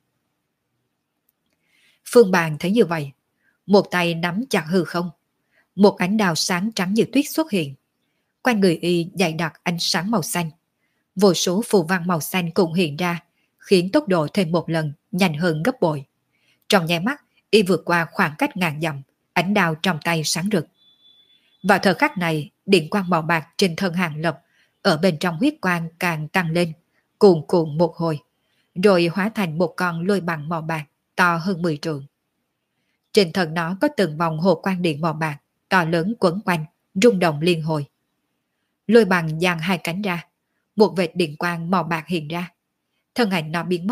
Phương Bàn thấy như vậy, một tay nắm chặt hư không, một ánh đào sáng trắng như tuyết xuất hiện. Quanh người y dày đặc ánh sáng màu xanh, vô số phù văn màu xanh cũng hiện ra, khiến tốc độ thêm một lần nhanh hơn gấp bội. Trong nháy mắt, y vượt qua khoảng cách ngàn dặm, ánh đào trong tay sáng rực. Vào thời khắc này, điện quang màu bạc trên thân Hàng Lập ở bên trong huyết quang càng tăng lên, cuồn cuộn một hồi, rồi hóa thành một con lôi bằng màu bạc to hơn mười trượng. Trên thân nó có từng vòng hồ quang điện màu bạc to lớn quấn quanh, rung động liên hồi. Lôi bằng dang hai cánh ra, một vệt điện quang màu bạc hiện ra. Thân ảnh nó biến mất,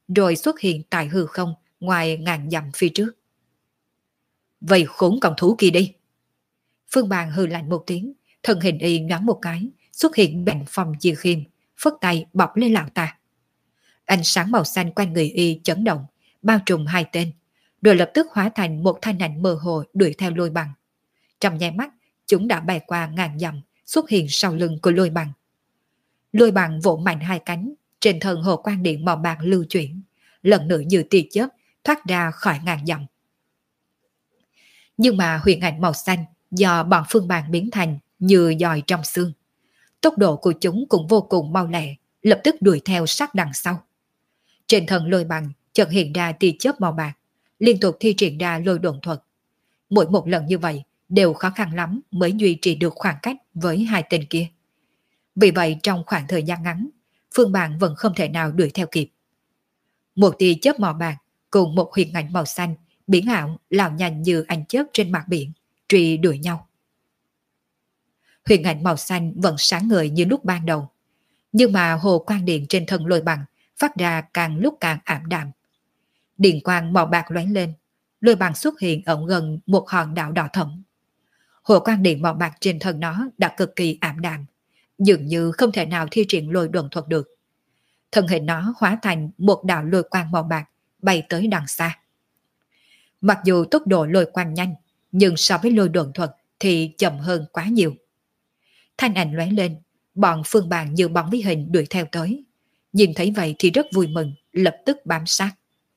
rồi xuất hiện tại hư không ngoài ngàn dặm phía trước. Vậy khốn con thú kia đi. Phương Bàn hừ lạnh một tiếng, thân hình y nhoáng một cái, xuất hiện bên phòng Diêu Khiêm, phất tay bọc lên lão ta. Ánh sáng màu xanh quanh người y chấn động, bao trùm hai tên, rồi lập tức hóa thành một thanh ảnh mơ hồ đuổi theo Lôi Bằng. Trong nháy mắt, chúng đã bay qua ngàn dặm, xuất hiện sau lưng của Lôi Bằng. Lôi Bằng vỗ mạnh hai cánh, trên thân hồ quang điện màu bạc lưu chuyển, lần nữa như tia chớp thoát ra khỏi ngàn dặm. Nhưng mà huyền ảnh màu xanh do bọn Phương Bàn biến thành như dòi trong xương. Tốc độ của chúng cũng vô cùng mau lẹ, lập tức đuổi theo sát đằng sau. Trên thân Lôi Bằng chợt hiện ra tia chớp màu bạc, liên tục thi triển ra lôi độn thuật. Mỗi một lần như vậy đều khó khăn lắm mới duy trì được khoảng cách với hai tên kia. Vì vậy trong khoảng thời gian ngắn, Phương Bàn vẫn không thể nào đuổi theo kịp. Một tia chớp màu bạc cùng một huyền ảnh màu xanh biến ảo lao nhanh như ánh chớp trên mặt biển, truy đuổi nhau. Huyền ảnh màu xanh vẫn sáng ngời như lúc ban đầu, nhưng mà hồ quang điện trên thân Lôi Bằng phát ra càng lúc càng ảm đạm. Điện quang màu bạc lóe lên, Lôi Bằng xuất hiện ở gần một hòn đảo đỏ thẫm. Hồ quang điện màu bạc trên thân nó đã cực kỳ ảm đạm, dường như không thể nào thi triển lôi độn thuật được. Thân hình nó hóa thành một đạo lôi quang màu bạc bay tới đằng xa. Mặc dù tốc độ lôi quang nhanh, nhưng so với lôi độn thuật thì chậm hơn quá nhiều. Thanh ảnh lóe lên, bọn Phương Bàn như bóng với hình đuổi theo tới. Nhìn thấy vậy thì rất vui mừng, lập tức bám sát.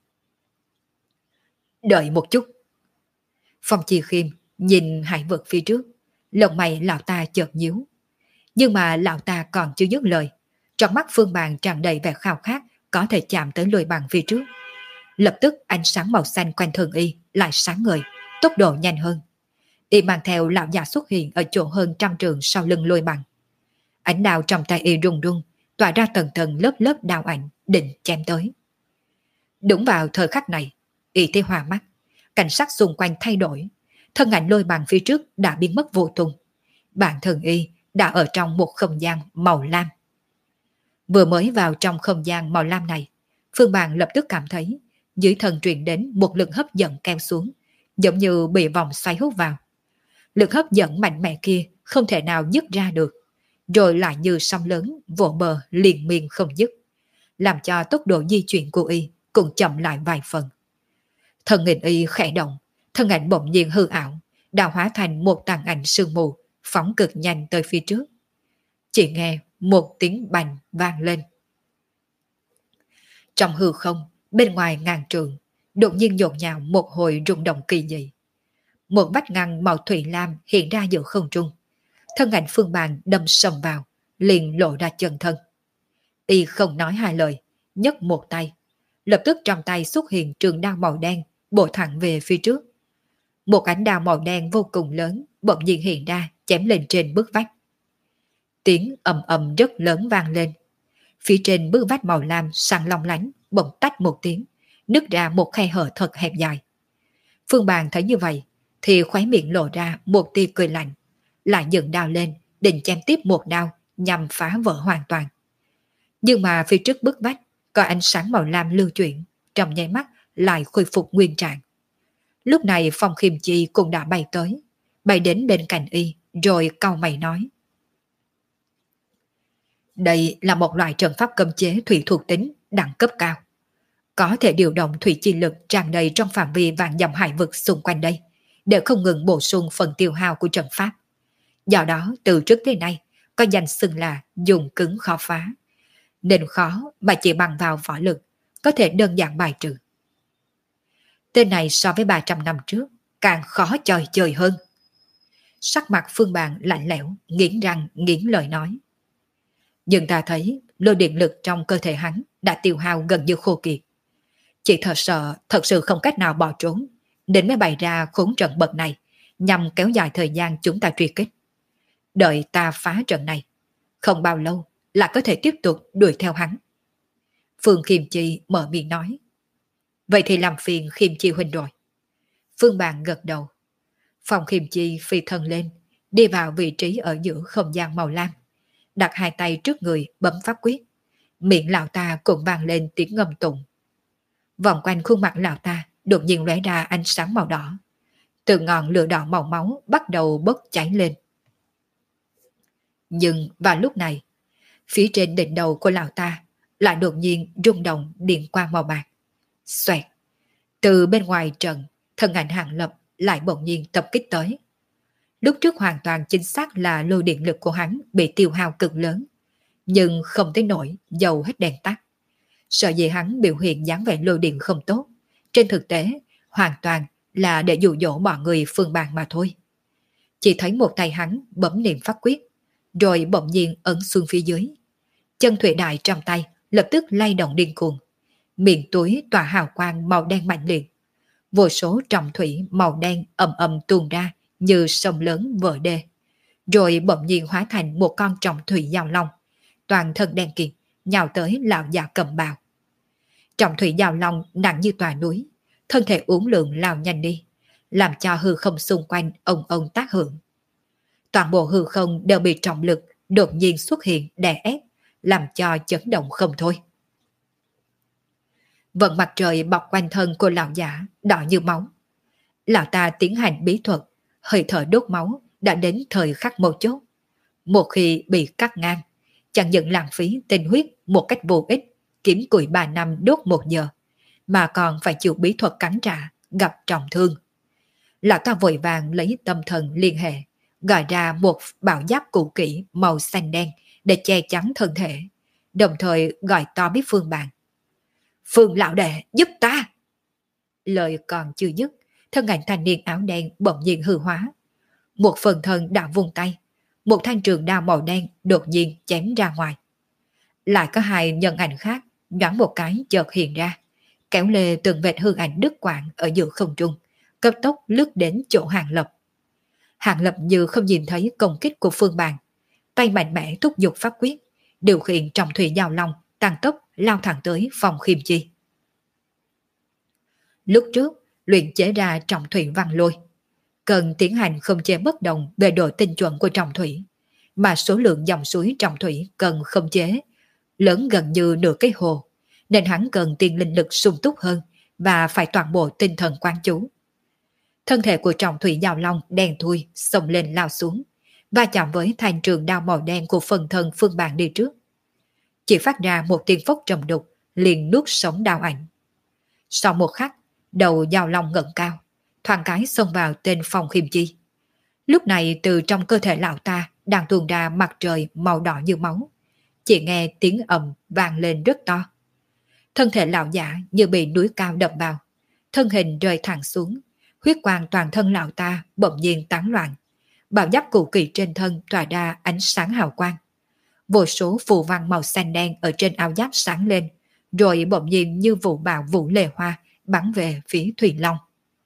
Đợi một chút. Phong Chi Khiêm nhìn hải vực phía trước, lông mày lão ta chợt nhíu. Nhưng mà lão ta còn chưa dứt lời, trong mắt Phương Bàn tràn đầy vẻ khao khát có thể chạm tới Lôi Bằng phía trước. Lập tức ánh sáng màu xanh quanh thân y lại sáng ngời, tốc độ nhanh hơn. Y mang theo lão già xuất hiện ở chỗ hơn trăm trường sau lưng Lôi Bằng. Ánh đao trong tay y rung rung, tỏa ra tầng tầng lớp lớp đao ảnh định chém tới. Đúng vào thời khắc này, y thấy hoa mắt, cảnh sắc xung quanh thay đổi, thân ảnh Lôi Bằng phía trước đã biến mất vô tung. Bản thân y đã ở trong một không gian màu lam. Vừa mới vào trong không gian màu lam này, Phương Bàn lập tức cảm thấy dưới thân truyền đến một lực hấp dẫn kéo xuống, giống như bị vòng xoáy hút vào. Lực hấp dẫn mạnh mẽ kia không thể nào dứt ra được, rồi lại như sóng lớn vỗ bờ liền miên không dứt, làm cho tốc độ di chuyển của y cũng chậm lại vài phần. Thân hình y khẽ động, thân ảnh bỗng nhiên hư ảo, đã hóa thành một tàn ảnh sương mù, phóng cực nhanh tới phía trước. Chỉ nghe một tiếng bành vang lên. Trong hư không, bên ngoài ngàn trường, đột nhiên nhộn nhạo một hồi rung động kỳ dị. Một vách ngăn màu thủy lam hiện ra giữa không trung. Thân ảnh Phương Bàn đâm sầm vào, liền lộ ra chân thân. Y không nói hai lời, nhấc một tay. Lập tức trong tay xuất hiện trường đao màu đen, bổ thẳng về phía trước. Một ánh đao màu đen vô cùng lớn bỗng nhiên hiện ra, chém lên trên bức vách. Tiếng ầm ầm rất lớn vang lên. Phía trên bức vách màu lam sáng long lánh bỗng tách một tiếng, nứt ra một khe hở thật hẹp dài. Phương Bàn thấy như vậy thì khóe miệng lộ ra một tia cười lạnh, lại dựng đao lên định chém tiếp một đao nhằm phá vỡ hoàn toàn. Nhưng mà phía trước bức vách có ánh sáng màu lam lưu chuyển, trong nháy mắt lại khôi phục nguyên trạng. Lúc này Phong Khiêm Chi cũng đã bay tới, bay đến bên cạnh y rồi cau mày nói: đây là một loại trận pháp cấm chế thủy thuộc tính đẳng cấp cao, có thể điều động thủy chi lực tràn đầy trong phạm vi vạn dặm hải vực xung quanh đây, để không ngừng bổ sung phần tiêu hao của trận pháp. Do đó từ trước tới nay có danh xưng là dùng cứng khó phá, nên khó mà chỉ bằng vào võ lực có thể đơn giản bài trừ. Tên này so với ba trăm năm trước càng khó chơi chơi hơn. Sắc mặt Phương Bàn lạnh lẽo, nghiến răng nghiến lời nói. Nhưng ta thấy lôi điện lực trong cơ thể hắn đã tiêu hao gần như khô kiệt. Chỉ thật sợ thật sự không cách nào bỏ trốn, nên mới bày ra khốn trận bậc này nhằm kéo dài thời gian chúng ta truy kích. Đợi ta phá trận này, không bao lâu là có thể tiếp tục đuổi theo hắn. Phương Khiêm Chi mở miệng nói. Vậy thì làm phiền Khiêm Chi huynh rồi. Phương Bàn gật đầu. Phong Khiêm Chi phi thân lên, đi vào vị trí ở giữa không gian màu lam, đặt hai tay trước người bấm pháp quyết. Miệng lão ta cũng vang lên tiếng ngâm tụng. Vòng quanh khuôn mặt lão ta đột nhiên lóe ra ánh sáng màu đỏ. Từ ngọn lửa đỏ màu máu bắt đầu bốc cháy lên. Nhưng vào lúc này, phía trên đỉnh đầu của lão ta lại đột nhiên rung động điện quang màu bạc. Xoẹt! Từ bên ngoài trận, thân ảnh Hàng Lập lại bỗng nhiên tập kích tới. Lúc trước hoàn toàn chính xác là lôi điện lực của hắn bị tiêu hao cực lớn, nhưng không tới nổi dầu hết đèn tắt. Sợ gì hắn biểu hiện dáng vẻ lôi điện không tốt, trên thực tế hoàn toàn là để dụ dỗ mọi người phương bàn mà thôi. Chỉ thấy một tay hắn bấm niệm pháp quyết, rồi bỗng nhiên ấn xuống phía dưới. Chân thủy đại trong tay lập tức lay động điên cuồng, miệng túi tỏa hào quang màu đen mạnh liệt. Vô số trọng thủy màu đen ầm ầm tuôn ra như sông lớn vỡ đê, rồi bỗng nhiên hóa thành một con trọng thủy giao long, toàn thân đen kịt nhào tới lão già cầm bào. Trọng thủy giao long nặng như tòa núi, thân thể uốn lượn lao nhanh đi, làm cho hư không xung quanh ông ông tác hưởng. Toàn bộ hư không đều bị trọng lực đột nhiên xuất hiện đè ép, làm cho chấn động không thôi. Vận mặt trời bọc quanh thân của lão giả đỏ như máu. Lão ta tiến hành bí thuật, hơi thở đốt máu đã đến thời khắc mấu chốt. Một khi bị cắt ngang, chẳng những lãng phí tinh huyết một cách vô ích, kiếm củi ba năm đốt một giờ, mà còn phải chịu bí thuật cắn trả, gặp trọng thương. Lão ta vội vàng lấy tâm thần liên hệ, gọi ra một bảo giáp cũ kỹ màu xanh đen để che chắn thân thể, đồng thời gọi to biết Phương Bàn. Phương lão đệ giúp ta! Lời còn chưa dứt, thân ảnh thanh niên áo đen bỗng nhiên hư hóa. Một phần thân đã vung tay, một thanh trường đao màu đen đột nhiên chém ra ngoài. Lại có hai nhân ảnh khác nhoáng một cái chợt hiện ra, kéo lê từng vệt hư ảnh đứt quãng ở giữa không trung, cấp tốc lướt đến chỗ Hàng Lập. Hàng Lập như không nhìn thấy công kích của Phương Bàn, tay mạnh mẽ thúc giục pháp quyết, điều khiển trọng thủy giao long tăng tốc lao thẳng tới phòng khiêm chi. Lúc trước luyện chế ra trọng thủy văn lôi, cần tiến hành không chế bất đồng về độ tinh chuẩn của trọng thủy, mà số lượng dòng suối trọng thủy cần không chế lớn gần như nửa cái hồ, nên hắn cần tiền linh lực sung túc hơn và phải toàn bộ tinh thần quan chú. Thân thể của trọng thủy giao long đen thui xông lên lao xuống, va chạm với thanh trường đao màu đen của phần thân Phương Bàn đi trước. Chỉ phát ra một tiếng phốc trầm đục, liền nuốt sống đao ảnh. Sau một khắc, đầu giao long ngẩng cao, thoáng cái xông vào tên phòng khiêm chi. Lúc này từ trong cơ thể lão ta đang tuôn ra mặt trời màu đỏ như máu, chỉ nghe tiếng ầm vang lên rất to. Thân thể lão giả như bị núi cao đập vào, thân hình rơi thẳng xuống, huyết quang toàn thân lão ta bỗng nhiên tán loạn, bảo giáp cụ kỳ trên thân tỏa ra ánh sáng hào quang. Vô số phù văn màu xanh đen ở trên áo giáp sáng lên, rồi bỗng nhiên như vụ bão vũ lề hoa bắn về phía Thủy Long.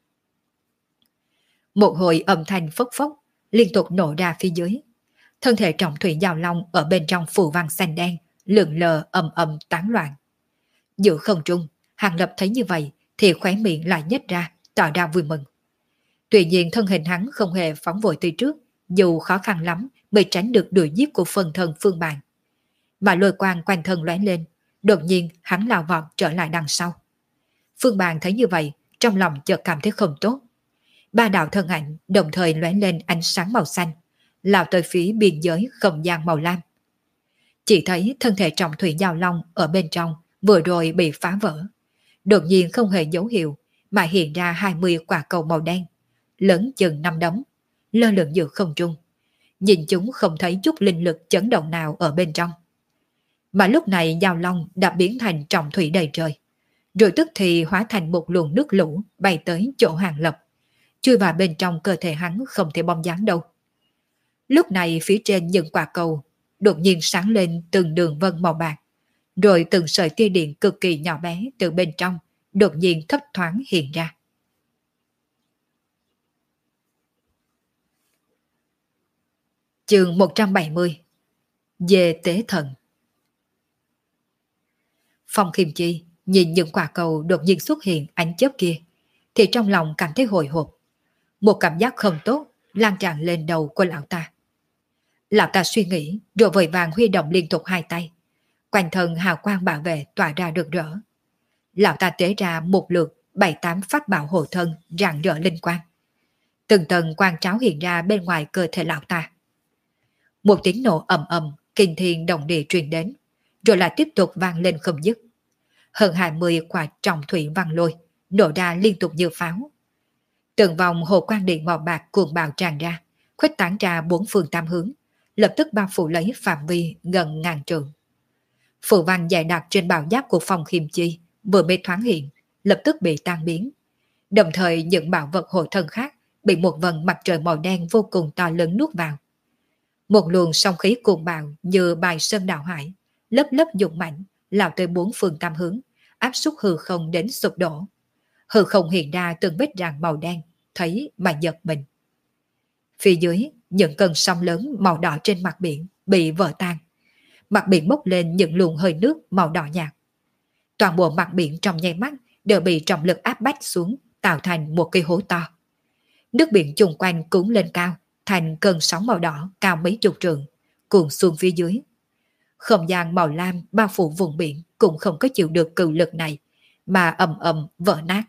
Một hồi âm thanh phốc phốc liên tục nổ ra phía dưới. Thân thể trọng thủy giao long ở bên trong phù văn xanh đen lượn lờ ầm ầm tán loạn. Giữa không trung, Hàng Lập thấy như vậy thì khóe miệng lại nhếch ra, tỏ ra vui mừng. Tuy nhiên thân hình hắn không hề phóng vội từ trước, dù khó khăn lắm mới tránh được đuổi giết của phần thân Phương Bàn. Mà lôi quang quanh thân lóe lên, đột nhiên hắn lao vọt trở lại đằng sau. Phương Bàn thấy như vậy, trong lòng chợt cảm thấy không tốt. Ba đạo thân ảnh đồng thời lóe lên ánh sáng màu xanh, lao tới phía biên giới không gian màu lam. Chỉ thấy thân thể trọng thủy giao long ở bên trong vừa rồi bị phá vỡ. Đột nhiên không hề dấu hiệu mà hiện ra hai mươi quả cầu màu đen, lớn chừng năm đấm, lơ lửng giữa không trung. Nhìn chúng không thấy chút linh lực chấn động nào ở bên trong. Mà lúc này giao long đã biến thành trọng thủy đầy trời, rồi tức thì hóa thành một luồng nước lũ bay tới chỗ Hàng Lập, chui vào bên trong cơ thể hắn không thể bong dáng đâu. Lúc này phía trên những quả cầu đột nhiên sáng lên từng đường vân màu bạc, rồi từng sợi tia điện cực kỳ nhỏ bé từ bên trong đột nhiên thấp thoáng hiện ra. Chương một trăm bảy mươi. Về tế thần. Phong Khiêm Chi nhìn những quả cầu đột nhiên xuất hiện ánh chớp kia thì trong lòng cảm thấy hồi hộp. Một cảm giác không tốt lan tràn lên đầu của lão ta. Lão ta suy nghĩ rồi vội vàng huy động liên tục hai tay. Quanh thân hào quang bảo vệ tỏa ra rực rỡ. lão ta tế ra một lượt bảy tám pháp bảo hộ thân rạng rỡ linh quang. Từng tầng quang tráo hiện ra bên ngoài cơ thể lão ta. Một tiếng nổ ầm ầm, kinh thiên động địa truyền đến, rồi lại tiếp tục vang lên không dứt. Hơn hai mươi quả trọng thủy văng lôi, nổ ra liên tục như pháo. Từng vòng hồ quang điện màu bạc cuồng bạo tràn ra, khuếch tán ra bốn phương tám hướng, lập tức bao phủ lấy phạm vi gần ngàn trượng. Phù văn dày đặc trên bào giáp của Phong Khiêm Chi vừa mới thoáng hiện, lập tức bị tan biến. Đồng thời những bảo vật hộ thân khác bị một vầng mặt trời màu đen vô cùng to lớn nuốt vào. Một luồng sóng khí cuồng bạo như bài sơn đảo hải, lớp lớp dũng mạnh, lao tới bốn phương tám hướng, áp suất hư không đến sụp đổ. Hư không hiện ra từng vết rạn màu đen, thấy mà giật mình. Phía dưới, những cơn sóng lớn màu đỏ trên mặt biển bị vỡ tan. Mặt biển bốc lên những luồng hơi nước màu đỏ nhạt. Toàn bộ mặt biển trong nháy mắt đều bị trọng lực áp bách xuống, tạo thành một cái hố to. Nước biển chung quanh cuốn lên cao, thành cơn sóng màu đỏ cao mấy chục trượng, cuồn xuống phía dưới. Không gian màu lam bao phủ vùng biển cũng không có chịu được cự lực này, mà ầm ầm vỡ nát.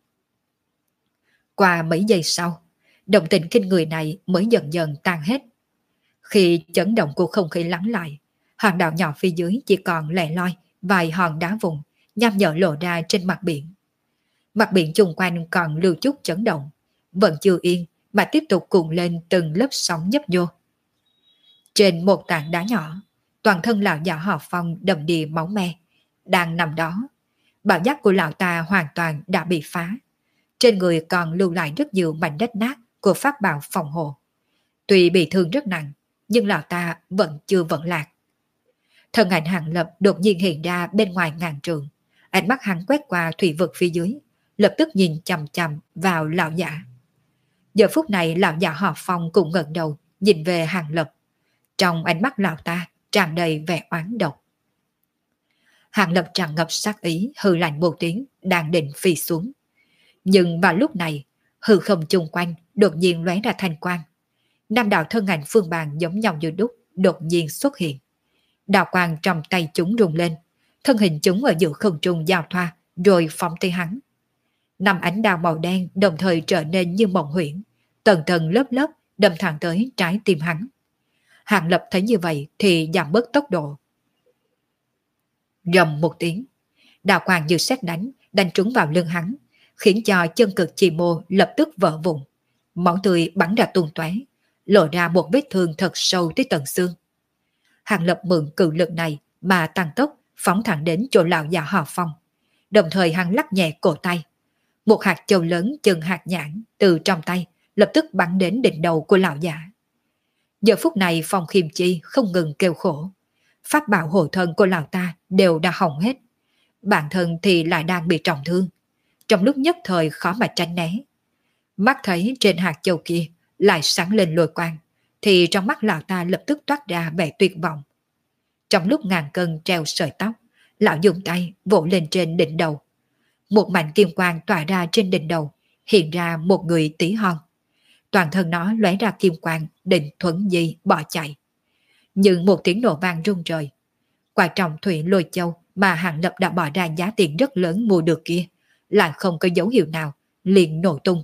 Qua mấy giây sau, động tĩnh kinh người này mới dần dần tan hết. Khi chấn động của không khí lắng lại, hòn đảo nhỏ phía dưới chỉ còn lẻ loi vài hòn đá vùng nham nhở lộ ra trên mặt biển. Mặt biển chung quanh còn lưu chút chấn động, vẫn chưa yên mà tiếp tục cuộn lên từng lớp sóng nhấp vô. Trên một tảng đá nhỏ, toàn thân lão già họ Phong đầm đìa máu me, đang nằm đó. Bảo giác của lão ta hoàn toàn đã bị phá. Trên người còn lưu lại rất nhiều mảnh đất nát của pháp bảo phòng hộ. Tuy bị thương rất nặng, nhưng lão ta vẫn chưa vẫn lạc. Thân ảnh Hàng Lập đột nhiên hiện ra bên ngoài ngàn trường. Ánh mắt hắn quét qua thủy vực phía dưới, lập tức nhìn chằm chằm vào lão giả. Giờ phút này lão giả họ Phong cũng ngẩng đầu nhìn về Hàng Lập. Trong ánh mắt lão ta tràn đầy vẻ oán độc. Hàng Lập tràn ngập sát ý, hừ lạnh một tiếng, đang định phi xuống. Nhưng vào lúc này, hư không chung quanh đột nhiên lóe ra thanh quang. Năm đạo thân ảnh phương bàn giống nhau như đúc đột nhiên xuất hiện. Đạo quang trong tay chúng rung lên, thân hình chúng ở giữa không trung giao thoa, rồi phóng tới hắn. Năm ánh đao màu đen đồng thời trở nên như mộng huyễn, tầng tầng lớp lớp đâm thẳng tới trái tim hắn. Hàng Lập thấy như vậy thì giảm bớt tốc độ. Rầm một tiếng, đạo quang như sét đánh, đánh trúng vào lưng hắn, khiến cho chân cực chi mô lập tức vỡ vụn. Máu tươi bắn ra tung tóe, lộ ra một vết thương thật sâu tới tận xương. Hàng Lập mượn cự lực này mà tăng tốc phóng thẳng đến chỗ lão già họ Phong. Đồng thời hắn lắc nhẹ cổ tay. Một hạt châu lớn chừng hạt nhãn từ trong tay lập tức bắn đến đỉnh đầu của lão già. Giờ phút này Phong Khiêm Chi không ngừng kêu khổ. Pháp bảo hộ thân của lão ta đều đã hỏng hết. Bản thân thì lại đang bị trọng thương. Trong lúc nhất thời khó mà tránh né. Mắt thấy trên hạt châu kia lại sáng lên lôi quang, thì trong mắt lão ta lập tức toát ra vẻ tuyệt vọng. Trong lúc ngàn cân treo sợi tóc, lão dùng tay vỗ lên trên đỉnh đầu. Một mảnh kim quang tỏa ra trên đỉnh đầu, hiện ra một người tí hon. Toàn thân nó lóe ra kim quang, định thuẫn di bỏ chạy. Nhưng một tiếng nổ vang rung trời. Quả trọng thủy lôi châu mà Hàng Lập đã bỏ ra giá tiền rất lớn mua được kia, lại không có dấu hiệu nào, liền nổ tung.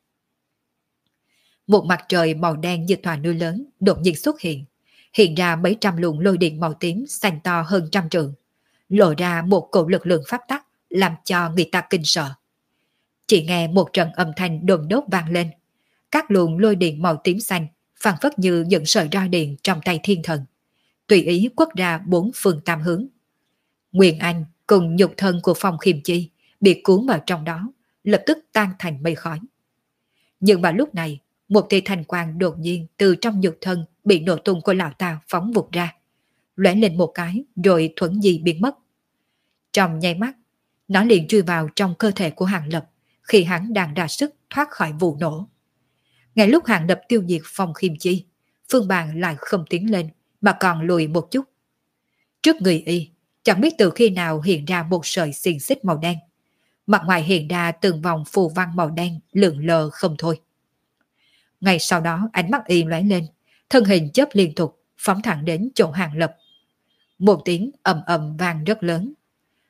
Một mặt trời màu đen như thòa núi lớn đột nhiên xuất hiện, hiện ra mấy trăm luồng lôi điện màu tím xanh to hơn trăm trượng, lộ ra một cổ lực lượng pháp tắc làm cho người ta kinh sợ. Chỉ nghe một trận âm thanh đồn đốt vang lên, các luồng lôi điện màu tím xanh phảng phất như những sợi roi điện trong tay thiên thần, tùy ý quất ra bốn phương tám hướng. Nguyên Anh cùng nhục thân của Phong Khiêm Chi bị cuốn vào trong đó, lập tức tan thành mây khói. Nhưng vào lúc này, một tia thanh quang đột nhiên từ trong nhục thân bị nổ tung của lão ta phóng vụt ra, lóe lên một cái rồi thuẫn di biến mất. Trong nháy mắt, nó liền chui vào trong cơ thể của Hàng Lập khi hắn đang ra sức thoát khỏi vụ nổ. Ngay lúc Hàng Lập tiêu diệt Phong Khiêm Chi, phương bàn lại không tiến lên mà còn lùi một chút. Trước người y, chẳng biết từ khi nào hiện ra một sợi xiềng xích màu đen. Mặt ngoài hiện ra từng vòng phù văn màu đen lượn lờ không thôi. Ngay sau đó ánh mắt y lóe lên, thân hình chớp liên tục phóng thẳng đến chỗ Hàng Lập. Một tiếng ầm ầm vang rất lớn.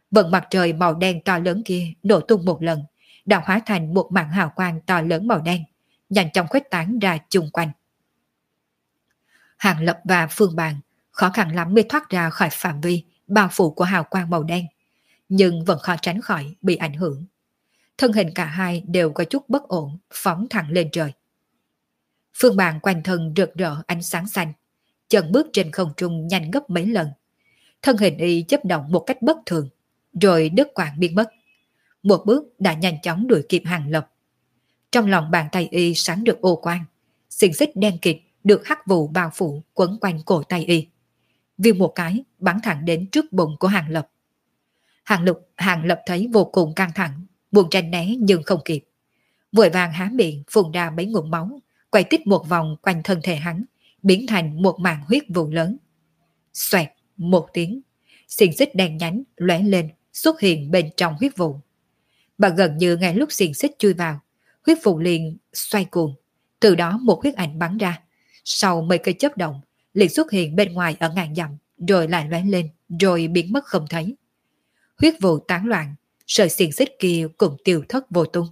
Vận mặt trời màu đen to lớn kia nổ tung một lần, đã hóa thành một mảng hào quang to lớn màu đen, nhanh chóng khuếch tán ra chung quanh. Hàng Lập và Phương Bàn khó khăn lắm mới thoát ra khỏi phạm vi bao phủ của hào quang màu đen, nhưng vẫn khó tránh khỏi bị ảnh hưởng. Thân hình cả hai đều có chút bất ổn, phóng thẳng lên trời. Phương Bàn quanh thân rực rỡ ánh sáng xanh, chân bước trên không trung nhanh gấp mấy lần. Thân hình y chấp động một cách bất thường, rồi đứt quãng biến mất. Một bước đã nhanh chóng đuổi kịp Hàng Lập. Trong lòng bàn tay y sáng được ô quang, xiềng xích đen kịt được hắc vụ bao phủ quấn quanh cổ tay y. Vì một cái bắn thẳng đến trước bụng của Hàng Lập. Hàng Lập, Hàng Lập thấy vô cùng căng thẳng, buồn tranh né nhưng không kịp. Vội vàng há miệng phun ra mấy ngụm máu, quay tít một vòng quanh thân thể hắn, biến thành một màn huyết vụ lớn. Xoẹt một tiếng, xiềng xích đen nhánh lóe lên xuất hiện bên trong huyết vụ. Và gần như ngay lúc xiềng xích chui vào, huyết vụ liền xoay cuồng, từ đó một huyết ảnh bắn ra, sau mấy cây chớp động liền xuất hiện bên ngoài ở ngàn dặm, rồi lại lóe lên, rồi biến mất không thấy. Huyết vụ tán loạn, sợi xiềng xích kia cũng tiêu thất vô tung.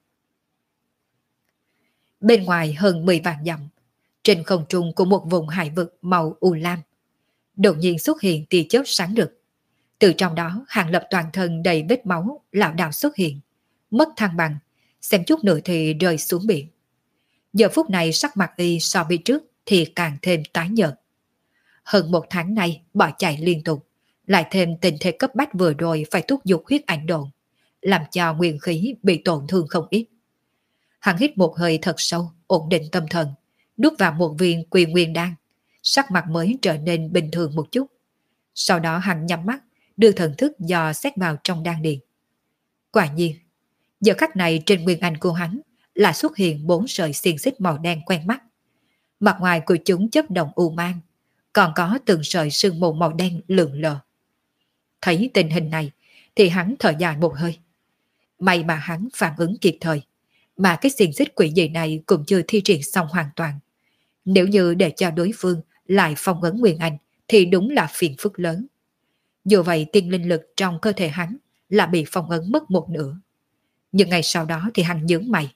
Bên ngoài hơn mười vạn dặm, trên không trung của một vùng hải vực màu u lam, đột nhiên xuất hiện tia chớp sáng rực. Từ trong đó, Hàng Lập toàn thân đầy vết máu lảo đảo xuất hiện, mất thăng bằng, xem chút nữa thì rơi xuống biển. Giờ phút này sắc mặt y so với trước thì càng thêm tái nhợt. Hơn một tháng nay bỏ chạy liên tục, lại thêm tình thế cấp bách vừa rồi phải thúc giục huyết ảnh độn, làm cho nguyên khí bị tổn thương không ít. Hắn hít một hơi thật sâu, ổn định tâm thần, nuốt vào một viên Quy Nguyên đan, sắc mặt mới trở nên bình thường một chút. Sau đó hắn nhắm mắt, đưa thần thức dò xét vào trong đan điền. Quả nhiên, giờ khắc này trên nguyên anh của hắn là xuất hiện bốn sợi xiềng xích màu đen quen mắt. Mặt ngoài của chúng chớp động u mang, còn có từng sợi sương mù màu đen lượn lờ. Thấy tình hình này thì hắn thở dài một hơi. May mà hắn phản ứng kịp thời, mà cái xiềng xích quỷ dị này cũng chưa thi triển xong hoàn toàn. Nếu như để cho đối phương lại phong ấn Nguyên Anh thì đúng là phiền phức lớn. Dù vậy tiên linh lực trong cơ thể hắn là bị phong ấn mất một nửa. Nhưng ngày sau đó thì hắn nhướng mày.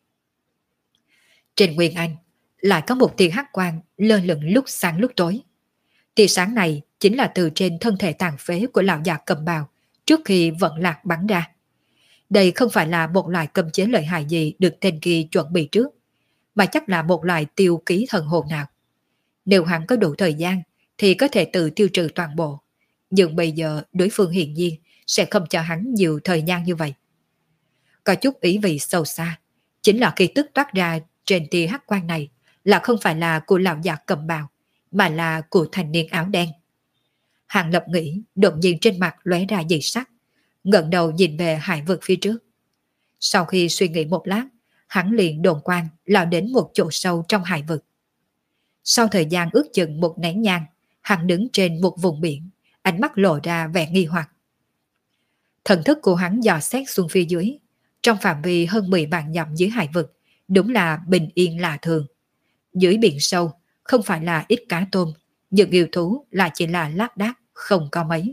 Trên Nguyên Anh lại có một tia hắc quang lơ lửng lúc sáng lúc tối. Tia sáng này chính là từ trên thân thể tàn phế của lão già cầm bào trước khi vận lạc bắn ra. Đây không phải là một loại cấm chế lợi hại gì được tên kia chuẩn bị trước, mà chắc là một loại tiêu ký thần hồn nào. Nếu hắn có đủ thời gian thì có thể tự tiêu trừ toàn bộ, nhưng bây giờ đối phương hiển nhiên sẽ không cho hắn nhiều thời gian như vậy. Có chút ý vị sâu xa, chính là khi tức toát ra trên tia hắc quang này là không phải là của lão già cầm bào, mà là của thanh niên áo đen. Hàng Lập nghĩ, đột nhiên trên mặt lóe ra dị sắc, ngẩng đầu nhìn về hải vực phía trước. Sau khi suy nghĩ một lát, hắn liền đồn quang lao đến một chỗ sâu trong hải vực. Sau thời gian ước chừng một nén nhang, hắn đứng trên một vùng biển, ánh mắt lộ ra vẻ nghi hoặc. Thần thức của hắn dò xét xuống phía dưới, trong phạm vi hơn mười vạn dặm dưới hải vực, đúng là bình yên lạ thường. Dưới biển sâu, không phải là ít cá tôm, nhưng yêu thú lại chỉ là lác đác, không có mấy.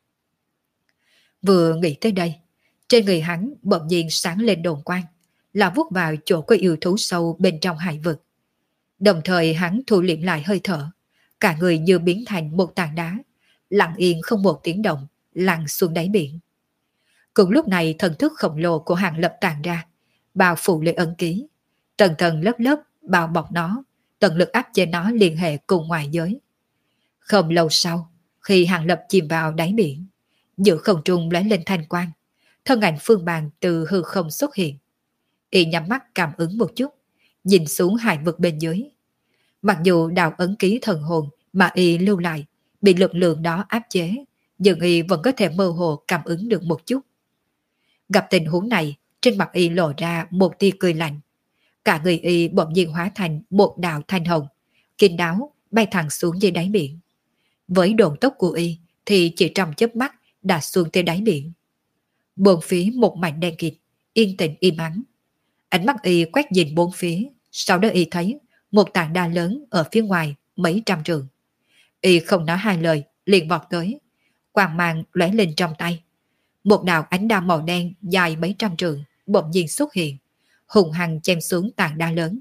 Vừa nghĩ tới đây, trên người hắn bỗng nhiên sáng lên đồn quang, là vuốt vào chỗ có yêu thú sâu bên trong hải vực. Đồng thời hắn thu liễm lại hơi thở, cả người như biến thành một tảng đá, lặng yên không một tiếng động, lặn xuống đáy biển. Cùng lúc này thần thức khổng lồ của Hàng Lập tàn ra, bao phủ lên ấn ký, tầng tầng lớp lớp bao bọc nó, tận lực áp chế nó liên hệ cùng ngoài giới. Không lâu sau, khi Hàng Lập chìm vào đáy biển, giữa không trung lóe lên thanh quang, thân ảnh Phương Bàn từ hư không xuất hiện. Y nhắm mắt cảm ứng một chút, nhìn xuống hải vực bên dưới. Mặc dù đạo ấn ký thần hồn mà Y lưu lại bị lực lượng đó áp chế, nhưng Y vẫn có thể mơ hồ cảm ứng được một chút. Gặp tình huống này, trên mặt Y lộ ra một tia cười lạnh. Cả người Y bỗng nhiên hóa thành một đạo thanh hồng, kín đáo bay thẳng xuống dưới đáy biển. Với độn tốc của Y thì chỉ trong chớp mắt đã xuống tới đáy biển. Bốn phía một mảnh đen kịt, yên tĩnh im ắng. Ánh mắt Y quét nhìn bốn phía, sau đó Y thấy một tảng đá lớn ở phía ngoài mấy trăm trượng. Y không nói hai lời, liền vọt tới, quang mang lóe lên trong tay, Một đạo ánh đao màu đen dài mấy trăm trượng bỗng nhiên xuất hiện, hùng hăng chém xuống tảng đá lớn.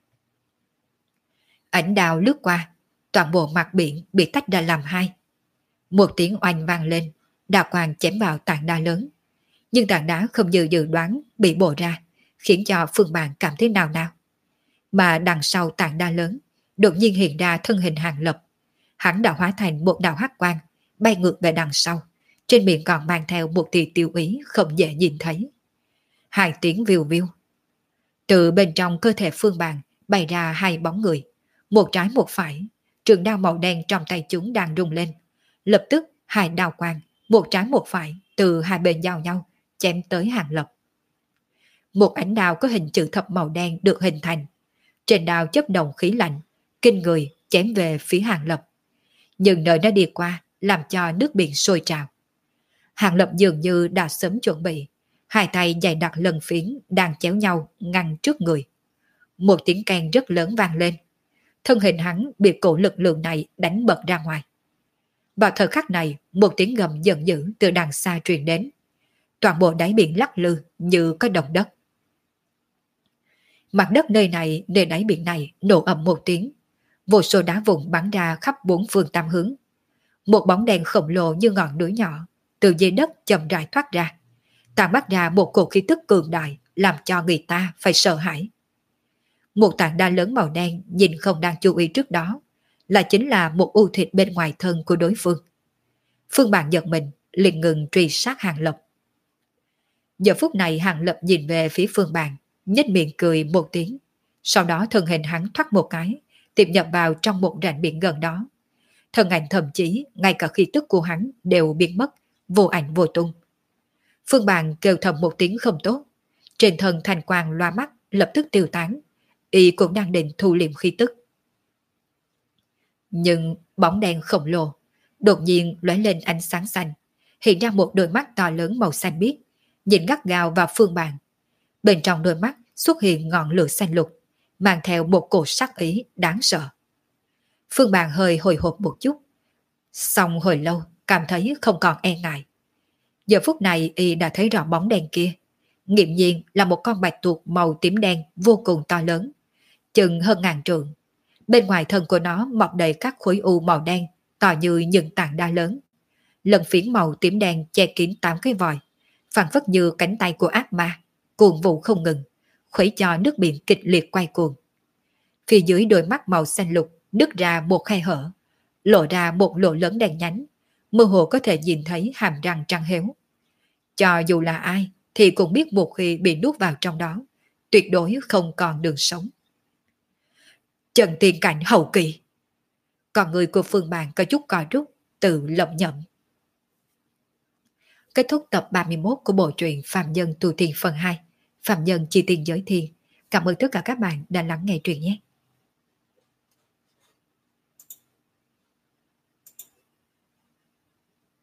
Ánh đao lướt qua, toàn bộ mặt biển bị tách ra làm hai. Một tiếng oanh vang lên, đao quang chém vào tảng đá lớn. Nhưng tảng đá không như dự đoán bị bổ ra, khiến cho Phương Bàn cảm thấy nào nào. Mà đằng sau tảng đá lớn, đột nhiên hiện ra thân hình Hàng Lập. Hắn đã hóa thành một đạo hắc quang, bay ngược về đằng sau, trên miệng còn mang theo một tia tiêu ý không dễ nhìn thấy. Hai tiếng viu viu. Từ bên trong cơ thể Phương Bàn bay ra hai bóng người, một trái một phải, trường đao màu đen trong tay chúng đang rung lên. Lập tức hai đao quang, một trái một phải, từ hai bên giao nhau, chém tới Hàng Lập. Một ánh đao có hình chữ thập màu đen được hình thành. Trên đao chấp động khí lạnh, kinh người chém về phía Hàng Lập. Nhưng nơi nó đi qua, làm cho nước biển sôi trào. Hàng Lập dường như đã sớm chuẩn bị, hai tay dày đặc lần phiến đang chéo nhau ngăn trước người. Một tiếng keng rất lớn vang lên. Thân hình hắn bị cổ lực lượng này đánh bật ra ngoài. Vào thời khắc này, một tiếng gầm giận dữ từ đằng xa truyền đến. Toàn bộ đáy biển lắc lư như có động đất. Mặt đất nơi này, nơi đáy biển này nổ ầm một tiếng. Vô số đá vụn bắn ra khắp bốn phương tám hướng. Một bóng đèn khổng lồ như ngọn núi nhỏ từ dưới đất chậm rãi thoát ra, tàn bắt ra một cổ khí tức cường đại làm cho người ta phải sợ hãi. Một tảng đá lớn màu đen nhìn không đang chú ý trước đó, là chính là một u thịt bên ngoài thân của đối phương. Phương Bàn giật mình, liền ngừng truy sát Hàng Lập. Giờ phút này Hàng Lập nhìn về phía Phương Bàn, nhếch miệng cười một tiếng, sau đó thân hình hắn thoát một cái, tiệm nhập vào trong một rãnh biển gần đó. Thân ảnh thậm chí ngay cả khí tức của hắn đều biến mất, vô ảnh vô tung. Phương Bàn kêu thầm một tiếng không tốt, trên thân thanh quang loa mắt lập tức tiêu tán, y cũng đang định thu liệm khí tức. Nhưng bóng đen khổng lồ đột nhiên lóe lên ánh sáng xanh, hiện ra một đôi mắt to lớn màu xanh biếc, nhìn gắt gao vào Phương Bàn. Bên trong đôi mắt xuất hiện ngọn lửa xanh lục, mang theo một cổ sắc ý đáng sợ. Phương Bàn hơi hồi hộp một chút, xong hồi lâu cảm thấy không còn e ngại. Giờ phút này y đã thấy rõ bóng đen kia, nghiễm nhiên là một con bạch tuộc màu tím đen vô cùng to lớn, chừng hơn ngàn trượng. Bên ngoài thân của nó mọc đầy các khối u màu đen to như những tảng đá lớn. Lần phiến màu tím đen che kín tám cái vòi, phảng phất như cánh tay của ác ma, cuồng vụ không ngừng, khuấy cho nước biển kịch liệt quay cuồng. Phía dưới đôi mắt màu xanh lục nứt ra một khe hở, lộ ra một lỗ lớn đen nhánh, mơ hồ có thể nhìn thấy hàm răng trắng héo. Cho dù là ai thì cũng biết một khi bị nuốt vào trong đó, tuyệt đối không còn đường sống. Trần Tiên Cảnh hậu kỳ. Còn người của Phương Bàn có chút co rút, tự lẩm nhẩm. Kết thúc tập ba mươi mốt của bộ truyện Phàm Nhân Tu Tiên phần hai. Phàm Nhân Chi Tiên Giới Thiên. Cảm ơn tất cả các bạn đã lắng nghe truyện nhé.